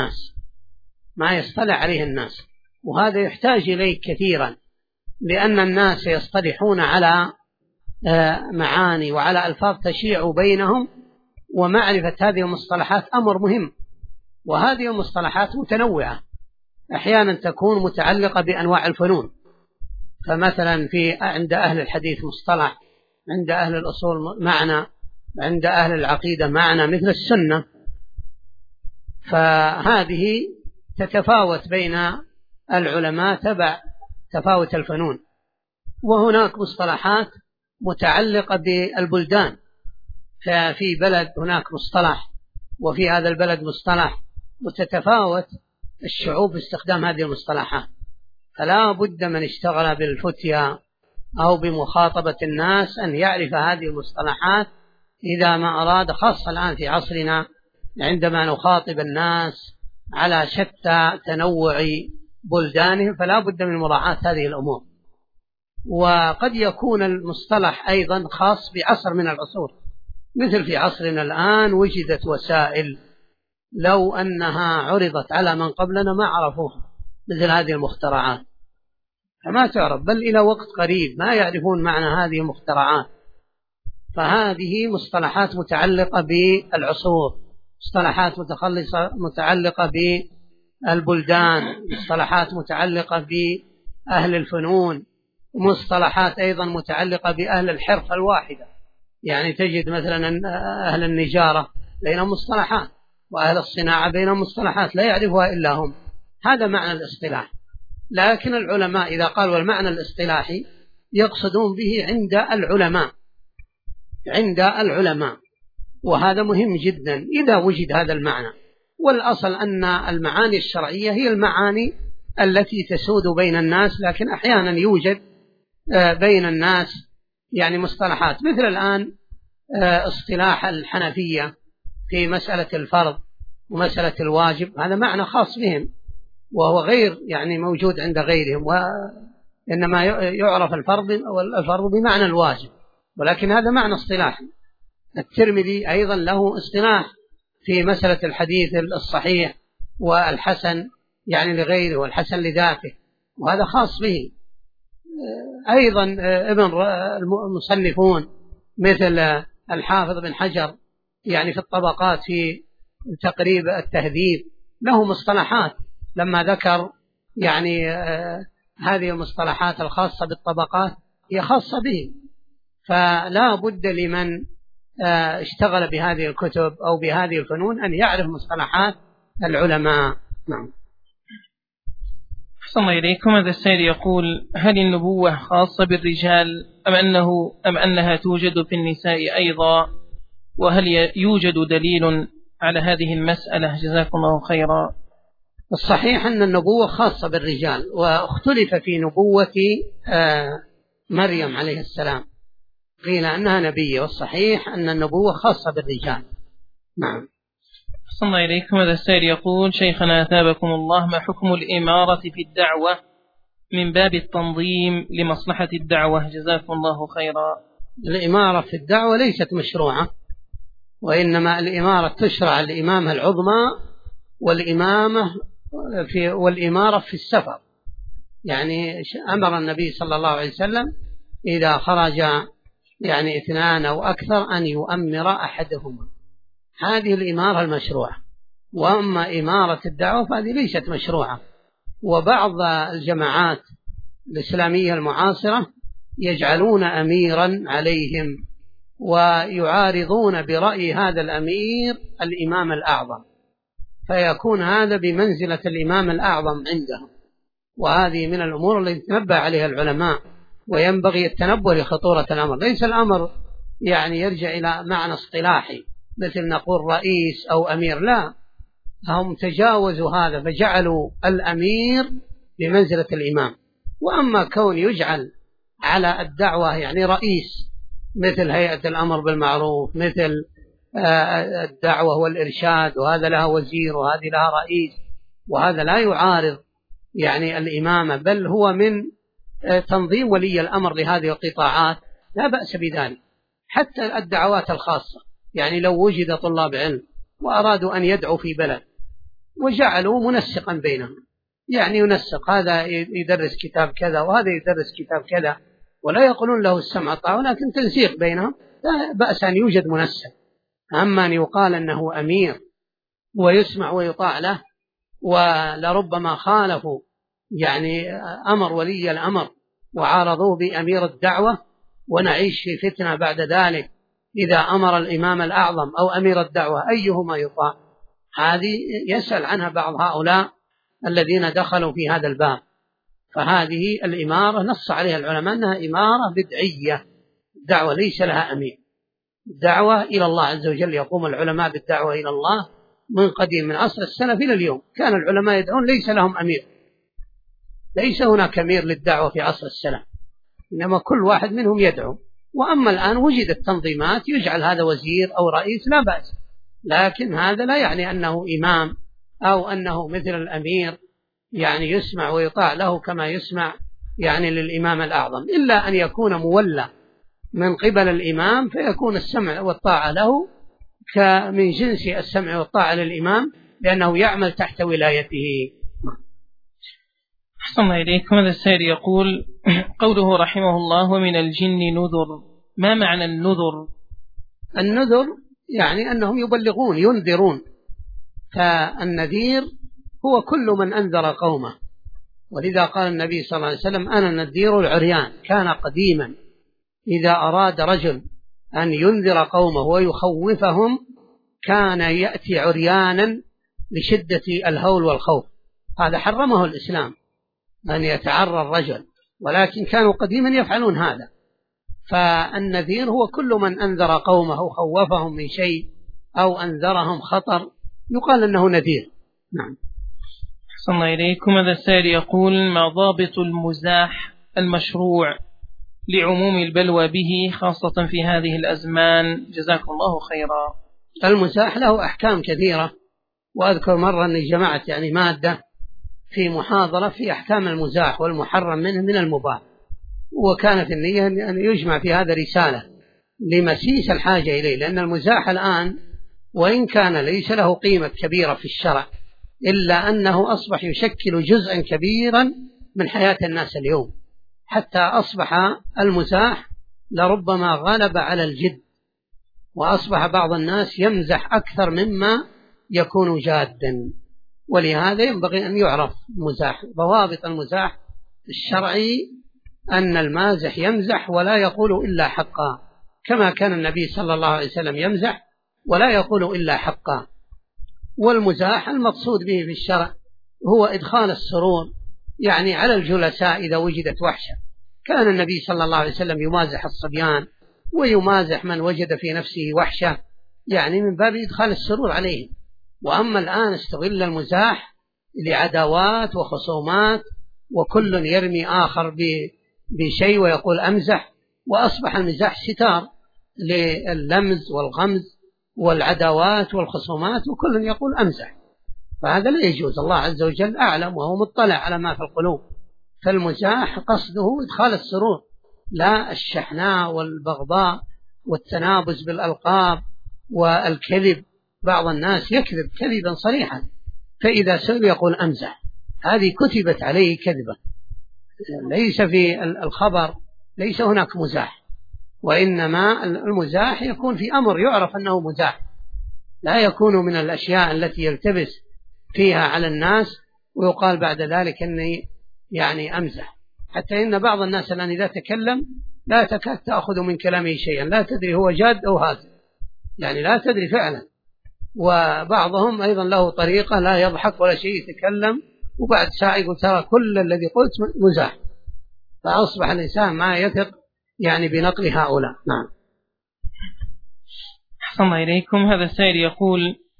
S2: عليه الناس، وهذا يحتاج إليه كثيرا، لأن الناس يصطلحون على معاني وعلى ألفاظ تشيع بينهم، ومعرفة هذه المصطلحات أمر مهم، وهذه المصطلحات متنوعة، أحيانا تكون متعلقة بأنواع الفنون، فمثلا عند أهل الحديث مصطلح، عند أهل الأصول معنى، عند أهل العقيدة معنى، مثل السنة، فهذه تتفاوت بين العلماء تبع تفاوت الفنون. وهناك مصطلحات متعلقة بالبلدان، ففي بلد هناك مصطلح وفي هذا البلد مصطلح، وتتفاوت الشعوب باستخدام هذه المصطلحات، فلا بد من اشتغل بالفتيا أو بمخاطبة الناس أن يعرف هذه المصطلحات إذا ما أراد، خاصة الآن في عصرنا عندما نخاطب الناس على شتى تنوع بلدانهم، فلا بد من مراعاة هذه الأمور. وقد يكون المصطلح أيضا خاص بعصر من العصور، مثل في عصرنا الآن وجدت وسائل لو أنها عرضت على من قبلنا ما عرفوها، مثل هذه المخترعات، فما تعرف، بل إلى وقت قريب ما يعرفون معنى هذه المخترعات. فهذه مصطلحات متعلقة بالعصور، مصطلحات متعلقة بالبلدان، مصطلحات متعلقة بأهل الفنون، ومصطلحات أيضا متعلقة بأهل الحرفة الواحدة، يعني تجد مثلا أهل النجارة بينهم مصطلحات، وأهل الصناعة بينهم مصطلحات لا يعرفها إلا هم، هذا معنى الاصطلاح. لكن العلماء إذا قالوا المعنى الاصطلاحي يقصدون به عند العلماء، وهذا مهم جدا إذا وجد هذا المعنى. والأصل أن المعاني الشرعية هي المعاني التي تسود بين الناس، لكن أحيانا يوجد بين الناس يعني مصطلحات، مثل الآن اصطلاح الحنفية في مسألة الفرض ومسألة الواجب، هذا معنى خاص بهم وهو غير يعني موجود عند غيرهم، وإنما يعرف الفرض بمعنى الواجب، ولكن هذا معنى اصطلاحي. الترمذي أيضا له اصطلاح في مسألة الحديث الصحيح والحسن يعني لغيره والحسن لذاته، وهذا خاص به. أيضا ابن المصنفون مثل الحافظ بن حجر يعني في الطبقات في تقريب التهذيب له مصطلحات، لما ذكر يعني هذه المصطلحات الخاصة بالطبقات هي خاصة به، فلا بد لمن اشتغل بهذه الكتب أو بهذه الفنون أن يعرف مصطلحات العلماء. نعم.
S1: أحسن الله إليكم. هذا السائل يقول: هل النبوة خاصة بالرجال أم أنها توجد في النساء أيضا؟ وهل يوجد دليل على هذه المسألة جزاكم الله خيرا؟
S2: الصحيح أن النبوة خاصة بالرجال، واختلف في نبوة مريم عليه السلام، قيل أنها نبية، والصحيح أن النبوة خاصة بالرجال. نعم.
S1: أحسن الله إليكم. هذا السائل يقول: شيخنا أثابكم الله، ما حكم الإمارة في الدعوة من باب التنظيم لمصلحة الدعوة جزاكم الله خيرا؟
S2: الإمارة في الدعوة ليست مشروعة، وإنما الإمارة تشرع الإمامة العظمى والإمارة في السفر. يعني أمر النبي صلى الله عليه وسلم إذا خرج يعني 2 أو أكثر أن يؤمر أحدهما، هذه الإمارة المشروعة. وأما إمارة الدعوة فهذه ليست مشروعة. وبعض الجماعات الإسلامية المعاصرة يجعلون أميرا عليهم ويعارضون برأي هذا الأمير الإمام الأعظم، فيكون هذا بمنزلة الإمام الأعظم عندهم. وهذه من الأمور التي تنبه عليها العلماء، وينبغي التنبه لخطورة الأمر. ليس الأمر يعني يرجع إلى معنى اصطلاحي مثل نقول رئيس أو أمير، لا، هم تجاوزوا هذا فجعلوا الأمير بمنزلة الإمام. وأما كون يجعل على الدعوة يعني رئيس مثل هيئة الأمر بالمعروف، مثل الدعوة والإرشاد، وهذا لها وزير وهذه لها رئيس، وهذا لا يعارض يعني الإمامة، بل هو من تنظيم ولي الأمر لهذه القطاعات، لا بأس بذلك. حتى الدعوات الخاصة، يعني لو وجد طلاب علم وأرادوا أن يدعوا في بلد وجعلوا منسقا بينهم، يعني ينسق، هذا يدرس كتاب كذا وهذا يدرس كتاب كذا، ولا يقولون له السمع والطاعة، ولكن تنسيق بينهم، لا بأس أن يوجد منسق. أما أن يقال أنه أمير ويسمع ويطاع له، ولربما خالفوا يعني أمر ولي الأمر وعارضوه بأمير الدعوة، ونعيش في فتنة بعد ذلك إذا أمر الإمام الأعظم أو أمير الدعوة أيهما يطاع. هذه يسأل عنها بعض هؤلاء الذين دخلوا في هذا الباب. فهذه الإمارة نص عليها العلماء أنها إمارة بدعية، الدعوة ليس لها أمير، الدعوة إلى الله عز وجل. يقوم العلماء بالدعوة إلى الله من قديم، من عصر السلف إلى اليوم كان العلماء يدعون، ليس لهم أمير، ليس هناك أمير للدعوة في عصر السلف، إنما كل واحد منهم يدعو. وأما الآن وجدت تنظيمات يجعل هذا وزير أو رئيس، لا بأس، لكن هذا لا يعني أنه إمام أو أنه مثل الأمير يعني يسمع ويطاع له كما يسمع يعني للإمام الأعظم، إلا أن يكون مولى من قبل الإمام فيكون السمع والطاعة له من جنس السمع والطاعة للإمام، لأنه يعمل تحت ولايته.
S1: أحسن إليكم. هذا السائل يقول: قوله رحمه الله ومن الجن نذر، ما معنى النذر؟
S2: النذر يعني أنهم يبلغون ينذرون، فالنذير هو كل من أنذر قومه، ولذا قال النبي صلى الله عليه وسلم: أنا النذير العريان. كان قديما إذا أراد رجل أن ينذر قومه ويخوفهم كان يأتي عريانا لشدة الهول والخوف، هذا حرمه الإسلام أن يتعرى الرجل، ولكن كانوا قديما يفعلون هذا. فالنذير هو كل من أنذر قومه خوفهم من شيء أو أنذرهم خطر يقال أنه نذير. نعم.
S1: أحسن إليكم. هذا السائل يقول: ما ضابط المزاح المشروع لعموم البلوى به خاصة في هذه الأزمان؟ جزاكم الله خيرا.
S2: المزاح له أحكام كثيرة، وأذكر مرة أني جمعت يعني مادة في محاضرة في أحكام المزاح والمحرم منه من المباح، وكانت النية أن يجمع في هذا رسالة لمسيس الحاجة إليه، لأن المزاح الآن وإن كان ليس له قيمة كبيرة في الشرع إلا أنه أصبح يشكل جزءا كبيرا من حياة الناس اليوم، حتى أصبح المزاح لربما غلب على الجد، وأصبح بعض الناس يمزح أكثر مما يكون جادا. ولهذا ينبغي أن يعرف المزاح. ضوابط المزاح الشرعي أن المازح يمزح ولا يقول إلا حقا، كما كان النبي صلى الله عليه وسلم يمزح ولا يقول إلا حقا. والمزاح المقصود به في الشرع هو إدخال السرور يعني على الجلساء إذا وجدت وحشة. كان النبي صلى الله عليه وسلم يمازح الصبيان ويمازح من وجد في نفسه وحشة، يعني من باب إدخال السرور عليهم. وأما الآن استغل المزاح لعداوات وخصومات، وكل يرمي آخر بشيء ويقول أمزح، وأصبح المزاح ستار لللمز والغمز والعداوات والخصومات، وكل يقول أمزح، فهذا لا يجوز. الله عز وجل أعلم وهو مطلع على ما في القلوب. فالمزاح قصده إدخال السرور لا الشحناء والبغضاء والتنابز بالألقاب والكذب. بعض الناس يكذب كذبا صريحا، فإذا سئل يقول أمزح. هذه كتبت عليه كذبة، ليس في الخبر، ليس هناك مزاح، وإنما المزاح يكون في أمر يعرف أنه مزاح، لا يكون من الأشياء التي يلتبس فيها على الناس ويقال بعد ذلك أني يعني أمزح. حتى إن بعض الناس الآن إذا تكلم لا تكاد تأخذ من كلامه شيئا، لا تدري هو جاد أو هازل، يعني لا تدري فعلا. وبعضهم أيضا له طريقة لا يضحك ولا شيء، يتكلم وبعد ساعة يقول ترى كل الذي قلت مزاح. فأصبح الإنسان ما يثق يعني بنقل هؤلاء. نعم.
S1: أحسن الله إليكم. هذا السائل يقول: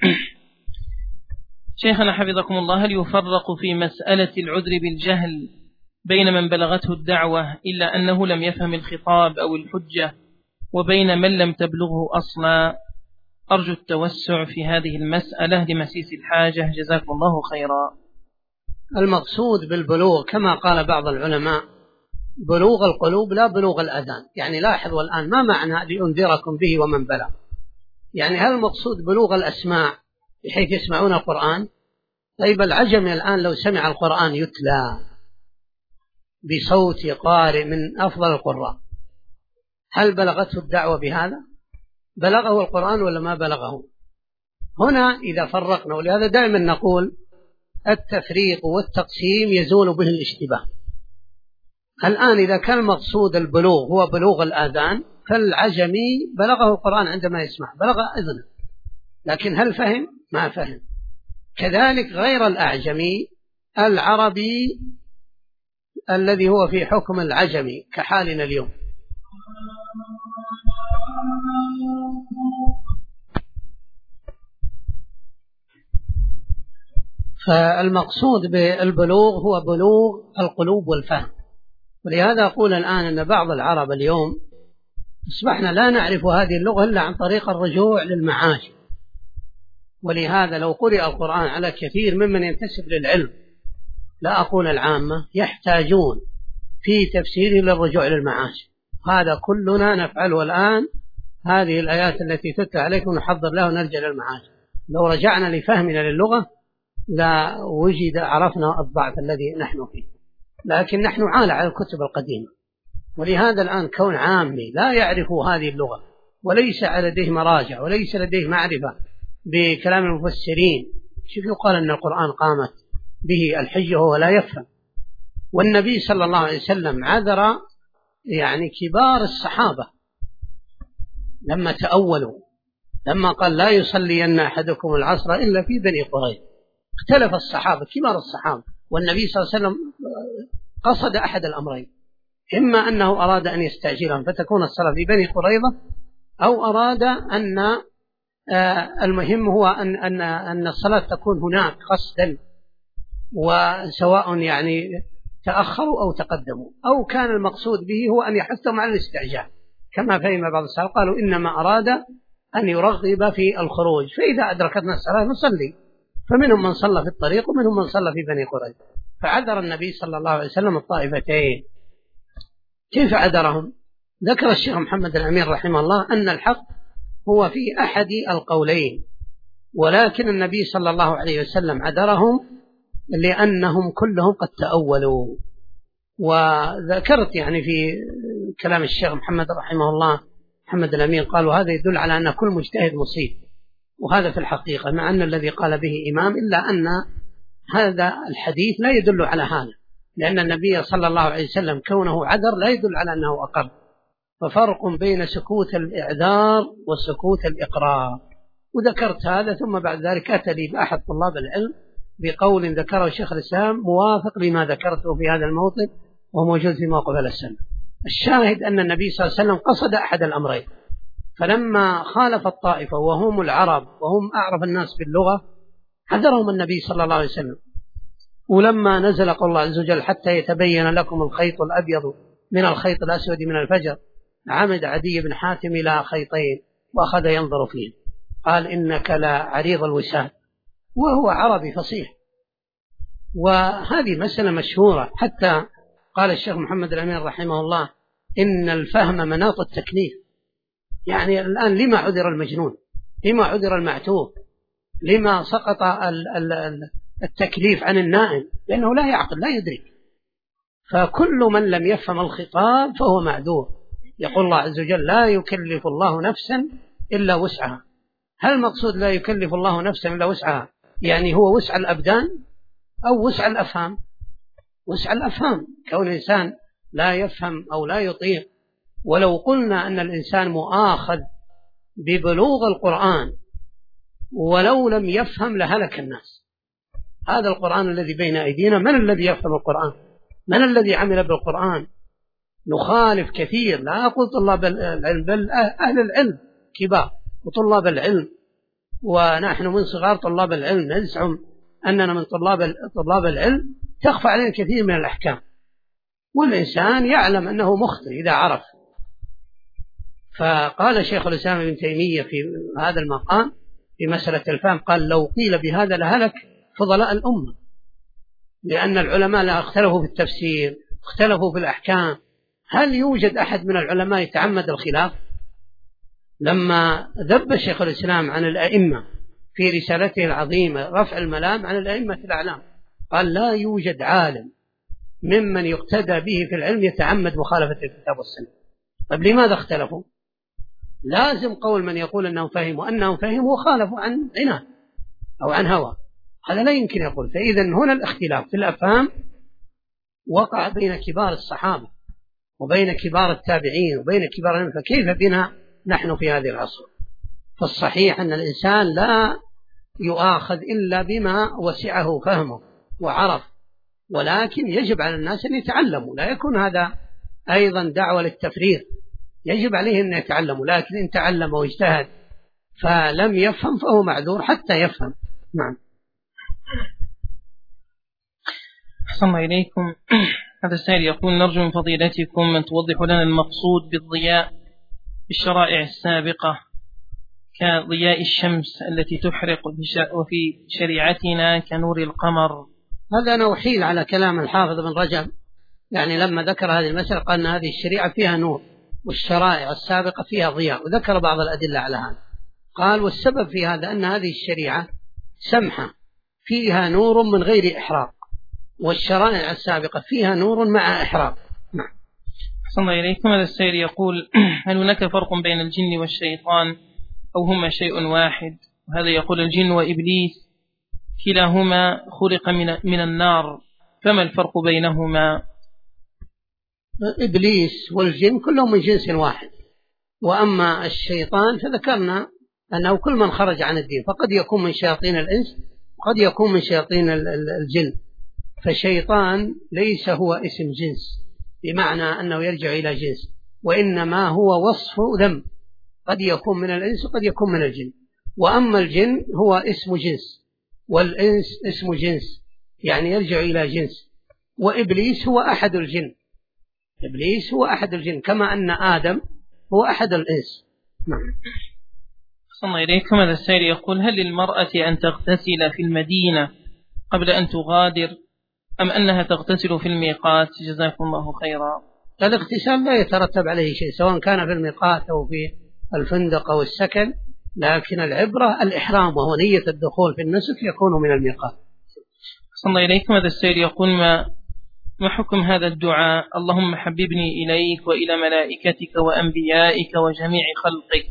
S1: شيخنا حفظكم الله، هل يفرق في مسألة العذر بالجهل بين من بلغته الدعوة إلا أنه لم يفهم الخطاب أو الحجة وبين من لم تبلغه أصلا؟ أرجو التوسع في هذه المسألة لمسيس الحاجة، جزاكم الله خيرا.
S2: المقصود بالبلوغ كما قال بعض العلماء بلوغ القلوب لا بلوغ الأذان. يعني لاحظوا الآن ما معنى لأنذركم به ومن بلغ؟ يعني هل المقصود بلوغ الأسماع بحيث يسمعون القرآن؟ طيب العجم الآن لو سمع القرآن يتلى بصوت قارئ من أفضل القراء، هل بلغته الدعوة بهذا؟ بلغه القرآن ولا ما بلغه؟ هنا إذا فرقنا، ولهذا دائما نقول التفريق والتقسيم يزول به الاشتباه. الآن إذا كان المقصود البلوغ هو بلوغ الآذان، فالعجمي بلغه القرآن عندما يسمع، بلغ أذنه، لكن هل فهم؟ ما فهم. كذلك غير الأعجمي العربي الذي هو في حكم العجمي كحالنا اليوم. فالمقصود بالبلوغ هو بلوغ القلوب والفهم. ولهذا أقول الآن أن بعض العرب اليوم أصبحنا لا نعرف هذه اللغة إلا عن طريق الرجوع للمعاجم. ولهذا لو قرئ القرآن على كثير ممن ينتسب للعلم، لا أقول العامة، يحتاجون في تفسيره للرجوع للمعاجم. هذا كلنا نفعله الآن. هذه الآيات التي تتلى عليكم نحضر لها ونرجع للمعاجم. لو رجعنا لفهمنا للغة لا وجد عرفنا الضعف الذي نحن فيه، لكن نحن عالة على الكتب القديمة. ولهذا الآن كون عامي لا يعرف هذه اللغة وليس لديه مراجع وليس لديه معرفة بكلام المفسرين، شوف يقال أن القرآن قامت به الحجة وهو لا يفهم. والنبي صلى الله عليه وسلم عذر يعني كبار الصحابة لما تأولوا، لما قال لا يصلين أحدكم العصر إلا في بني قريظة. اختلف الصحابة كبار الصحابة، والنبي صلى الله عليه وسلم قصد أحد الأمرين: إما أنه أراد أن يستعجلهم فتكون الصلاة في بني قريظة، أو أراد أن المهم هو أن الصلاة تكون هناك قصدا، وسواء يعني تأخروا أو تقدموا، أو كان المقصود به هو أن يحثهم على الاستعجال كما فهم بعض الصحابة، قالوا إنما أراد أن يرغب في الخروج، فإذا أدركتنا الصلاة نصلي. فمنهم من صلى في الطريق ومنهم من صلى في بني قريظة. فعذر النبي صلى الله عليه وسلم الطائفتين. كيف عذرهم؟ ذكر الشيخ محمد الأمين رحمه الله أن الحق هو في أحد القولين، ولكن النبي صلى الله عليه وسلم عذرهم لأنهم كلهم قد تأولوا. وذكرت يعني في كلام الشيخ محمد رحمه الله محمد الأمين قال: وهذا يدل على أن كل مجتهد مصيب. وهذا في الحقيقة مع أن الذي قال به إمام، إلا أن هذا الحديث لا يدل على هذا، لأن النبي صلى الله عليه وسلم كونه عذر لا يدل على أنه أقر. ففرق بين سكوت الإعذار وسكوت الإقرار. وذكرت هذا، ثم بعد ذلك أتى لي بأحد طلاب العلم بقول ذكره شيخ الإسلام موافق لما ذكرته في هذا الموطن وموجود في موقف السنة. الشاهد أن النبي صلى الله عليه وسلم قصد أحد الأمرين، فلما خالف الطائفة وهم العرب وهم أعرف الناس باللغة حذرهم النبي صلى الله عليه وسلم. ولما نزل قول الله عز وجل: حتى يتبين لكم الخيط الأبيض من الخيط الأسود من الفجر، عمد عدي بن حاتم إلى خيطين وأخذ ينظر فيه، قال: إنك لعريض الوساد، وهو عربي فصيح. وهذه مسألة مشهورة، حتى قال الشيخ محمد الأمين رحمه الله: إن الفهم مناط التكليف. يعني الآن لما عذر المجنون؟ لما عذر المعتوه؟ لما سقط التكليف عن النائم؟ لأنه لا يعقل لا يدرك. فكل من لم يفهم الخطاب فهو معذور. يقول الله عز وجل لا يكلف الله نفسا إلا وسعها. هل المقصود لا يكلف الله نفسا إلا وسعها يعني هو وسع الأبدان أو وسع الأفهام؟ وسع الأفهام. كون الإنسان لا يفهم أو لا يطيق. ولو قلنا أن الإنسان مؤاخذ ببلوغ القرآن ولو لم يفهم لهلك الناس. هذا القرآن الذي بين أيدينا من الذي يفهم القرآن؟ من الذي عمل بالقرآن؟ نخالف كثير. لا أقول طلاب العلم بل أهل العلم كبار وطلاب العلم، ونحن من صغار طلاب العلم نزعم أننا من طلاب العلم. تخفى علينا كثير من الأحكام، والإنسان يعلم أنه مخطئ إذا عرف. فقال شيخ الإسلام ابن تيمية في هذا المقام في مسألة الفهم قال لو قيل بهذا لهلك فضلاء الأمة، لأن العلماء لا اختلفوا في التفسير اختلفوا في الأحكام. هل يوجد أحد من العلماء يتعمد الخلاف؟ لما ذب شيخ الإسلام عن الأئمة في رسالته العظيمة رفع الملام عن الأئمة الأعلام قال لا يوجد عالم ممن يقتدى به في العلم يتعمد مخالفة الكتاب والسنة. طيب لماذا اختلفوا؟ لازم قول من يقول أنهم فهموا وخالفوا عن عناد أو عن هوى، هذا لا يمكن يقول. فإذا هنا الاختلاف في الأفهام وقع بين كبار الصحابة وبين كبار التابعين وبين كبار العلم، فكيف بنا نحن في هذه العصر؟ فالصحيح أن الإنسان لا يؤاخذ إلا بما وسعه فهمه وعرف، ولكن يجب على الناس أن يتعلموا. لا يكون هذا أيضا دعوة للتفريط، يجب عليه أن يتعلموا، لكن إن تعلم واجتهد فلم يفهم فهو معذور حتى يفهم. نعم.
S1: أحسن إليكم. هذا السائل يقول نرجو من فضيلتكم أن توضحوا لنا المقصود بالضياء في الشرائع السابقة كضياء الشمس التي تحرق وفي شريعتنا كنور القمر.
S2: هذا أنا أحيل على كلام الحافظ بن رجب، يعني لما ذكر هذه المسألة قال أن هذه الشريعة فيها نور والشرائع السابقة فيها ضياء، وذكر بعض الأدلة على هذا. قال والسبب في هذا أن هذه الشريعة سمحة فيها نور من غير إحراق، والشرائع السابقة فيها نور مع إحراق. نعم.
S1: أحسن الله إليكم. هذا السائل يقول هل هناك فرق بين الجن والشيطان أو هما شيء واحد؟ وهذا يقول الجن وإبليس كلاهما خلق من النار، فما الفرق بينهما؟
S2: إبليس والجن كلهم من جنس واحد، وأما الشيطان فذكرنا أنه كل من خرج عن الدين، فقد يكون من شياطين الإنس وقد يكون من شياطين الجن. فالشيطان ليس هو اسم جنس بمعنى أنه يرجع إلى جنس، وإنما هو وصف ذنب، قد يكون من الإنس وقد يكون من الجن. وأما الجن هو اسم جنس، والإنس اسم جنس يعني يرجع إلى جنس. وإبليس هو أحد الجن، إبليس هو أحد الجن كما أن آدم هو أحد الإنس. نعم.
S1: صلى إليكم. هذا السائل يقول هل للمرأة أن تغتسل في المدينة قبل أن تغادر أم أنها تغتسل في الميقات؟ جزاكم الله خيرا.
S2: الاغتسال لا يترتب عليه شيء سواء كان في الميقات أو في الفندق أو السكن، لكن العبرة الإحرام وهو نية الدخول في النسك يكون من الميقات.
S1: صلى إليكم. هذا السائل يقول ما حكم هذا الدعاء اللهم حببني إليك وإلى ملائكتك وأنبيائك وجميع خلقك؟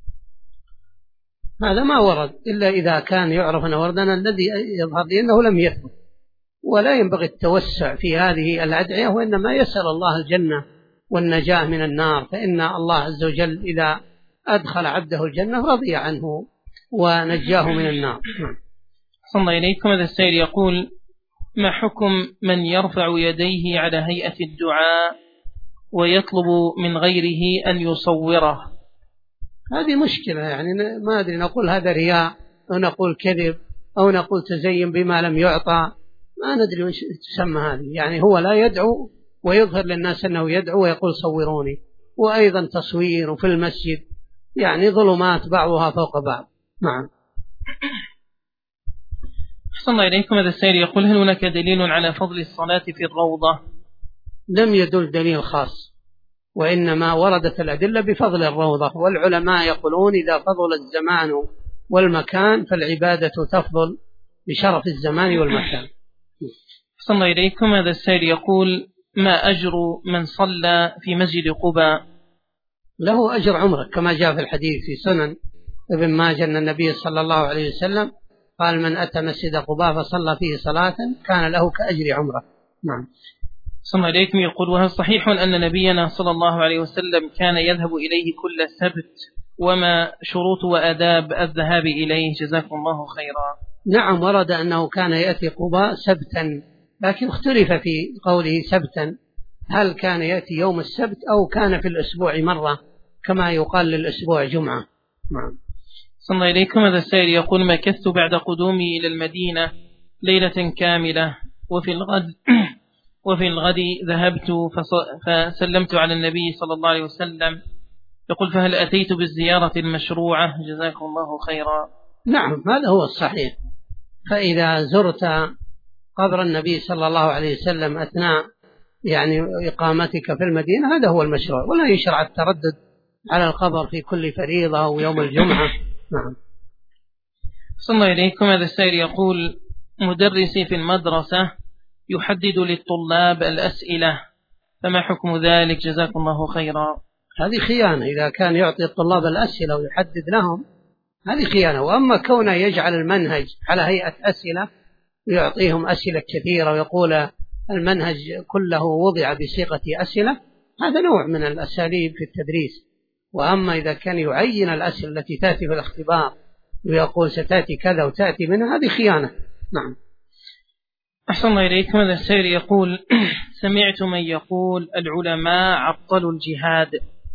S2: هذا ما ورد إلا إذا كان يعرف أنه وردنا الذي يظهر لي أنه لم يثبت، ولا ينبغي التوسع في هذه الأدعية، وإنما يسأل الله الجنة والنجاة من النار، فإن الله عز وجل إذا أدخل عبده الجنة رضي عنه ونجاه من النار.
S1: صلى إليكم. هذا السائل يقول ما حكم من يرفع يديه على هيئة الدعاء ويطلب من غيره أن يصوره؟
S2: هذه مشكلة، يعني ما أدري نقول هذا رياء أو نقول كذب أو نقول تزين بما لم يعطى، ما ندري وش تسمى هذه. يعني هو لا يدعو ويظهر للناس أنه يدعو ويقول صوروني، وأيضا تصوير في المسجد، يعني ظلمات بعضها فوق بعض. نعم.
S1: أحسن الله إليكم. هذا السائل يقول هل هناك دليل على فضل الصلاة في الروضة؟
S2: لم يدل دليل خاص، وإنما وردت الأدلة بفضل الروضة، والعلماء يقولون إذا فضل الزمان والمكان فالعبادة تفضل بشرف الزمان والمكان.
S1: صلى الله إليكم. هذا السائل يقول: ما أجر من صلى في مسجد قباء؟
S2: له أجر عمره كما جاء في الحديث في سنن ابن ماجه أن النبي صلى الله عليه وسلم قال: من أتى مسجد قباء فصلى فيه صلاة كان له كأجر عمره. نعم.
S1: صلى الله عليكم. يقول: وهل صحيح أن نبينا صلى الله عليه وسلم كان يذهب إليه كل سبت؟ وما شروط وآداب الذهاب إليه؟ جزاكم الله خيرا.
S2: نعم، ورد أنه كان يأتي قباء سبتا، لكن اختلف في قوله سبتا، هل كان يأتي يوم السبت أو كان في الأسبوع مرة كما يقال للأسبوع جمعة. نعم.
S1: صلى الله عليكم. هذا السائل يقول: مكثت بعد قدومي إلى المدينة ليلة كاملة، وفي الغد ذهبت فسلمت على النبي صلى الله عليه وسلم. يقول: فهل أتيت بالزيارة المشروعة؟ جزاكم الله خيرا.
S2: نعم، هذا هو الصحيح. فإذا زرت قبر النبي صلى الله عليه وسلم أثناء إقامتك في المدينة هذا هو المشروع، ولا يشرع التردد على القبر في كل فريضة أو يوم الجمعة. نعم.
S1: صلى الله عليكم. هذا السائل يقول: مدرسي في المدرسة يحدد للطلاب الأسئلة، فما حكم ذلك؟ جزاكم الله خيرا.
S2: هذه خيانة، إذا كان يعطي الطلاب الأسئلة ويحدد لهم هذه خيانة. وأما كونه يجعل المنهج على هيئة أسئلة ويعطيهم أسئلة كثيرة ويقول المنهج كله وضع بصيغة أسئلة، هذا نوع من الأساليب في التدريس. وأما إذا كان يعين الأسئلة التي تأتي في الاختبار ويقول ستأتي كذا وتأتي منها، هذه خيانة. نعم.
S1: أحسن الله إليكم. هذا السائل يقول: سمعت من يقول العلماء عطلوا الجهاد.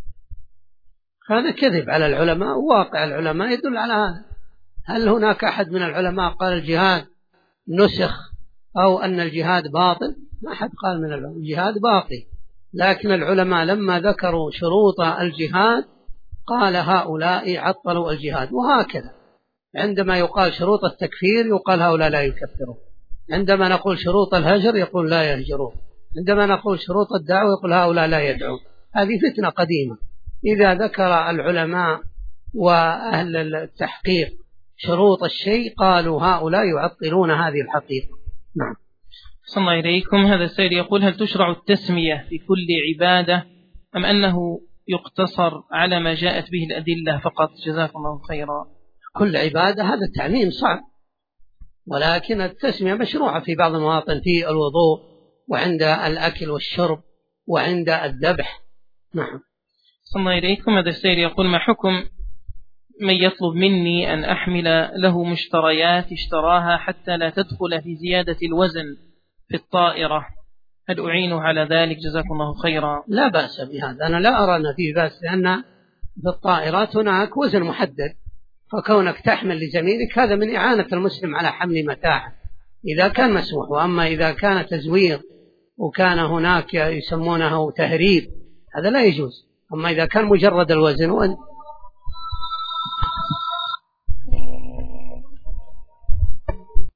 S2: هذا كذب على العلماء، واقع العلماء يدل على هذا. هل هناك أحد من العلماء قال الجهاد نسخ أو أن الجهاد باطل؟ ما أحد قال من العلماء الجهاد باقي، لكن العلماء لما ذكروا شروط الجهاد قال هؤلاء عطلوا الجهاد. وهكذا عندما يقال شروط التكفير يقال هؤلاء لا يكفرون، عندما نقول شروط الهجر يقول لا يهجرون، عندما نقول شروط الدعوة يقول هؤلاء لا يدعون. هذه فتنة قديمة. إذا ذكر العلماء وأهل التحقيق شروط الشيء قالوا هؤلاء يعطلون هذه الحقيقة. نعم.
S1: صلى الله إليكم. هذا السائل يقول: هل تشرع التسمية في كل عبادة أم أنه يقتصر على ما جاءت به الأدلة فقط؟ جزاكم الله خيرا.
S2: كل عبادة هذا التعميم صعب، ولكن التسمية مشروعة في بعض المواطن، في الوضوء وعند الأكل والشرب وعند الذبح. نعم.
S1: صلى الله إليكم. هذا السائل يقول: ما حكم من يطلب مني أن أحمل له مشتريات اشتراها حتى لا تدخل في زيادة الوزن في الطائرة، هل أعينه على ذلك؟ جزاكم الله خيرا.
S2: لا بأس بهذا، أنا لا أرى أن فيه بأس، لأن في الطائرات هناك وزن محدد، فكونك تحمل لزميلك هذا من إعانة المسلم على حمل متاعه إذا كان مسموح. وأما إذا كان تزوير وكان هناك يسمونه تهريب هذا لا يجوز. أما إذا كان مجرد الوزن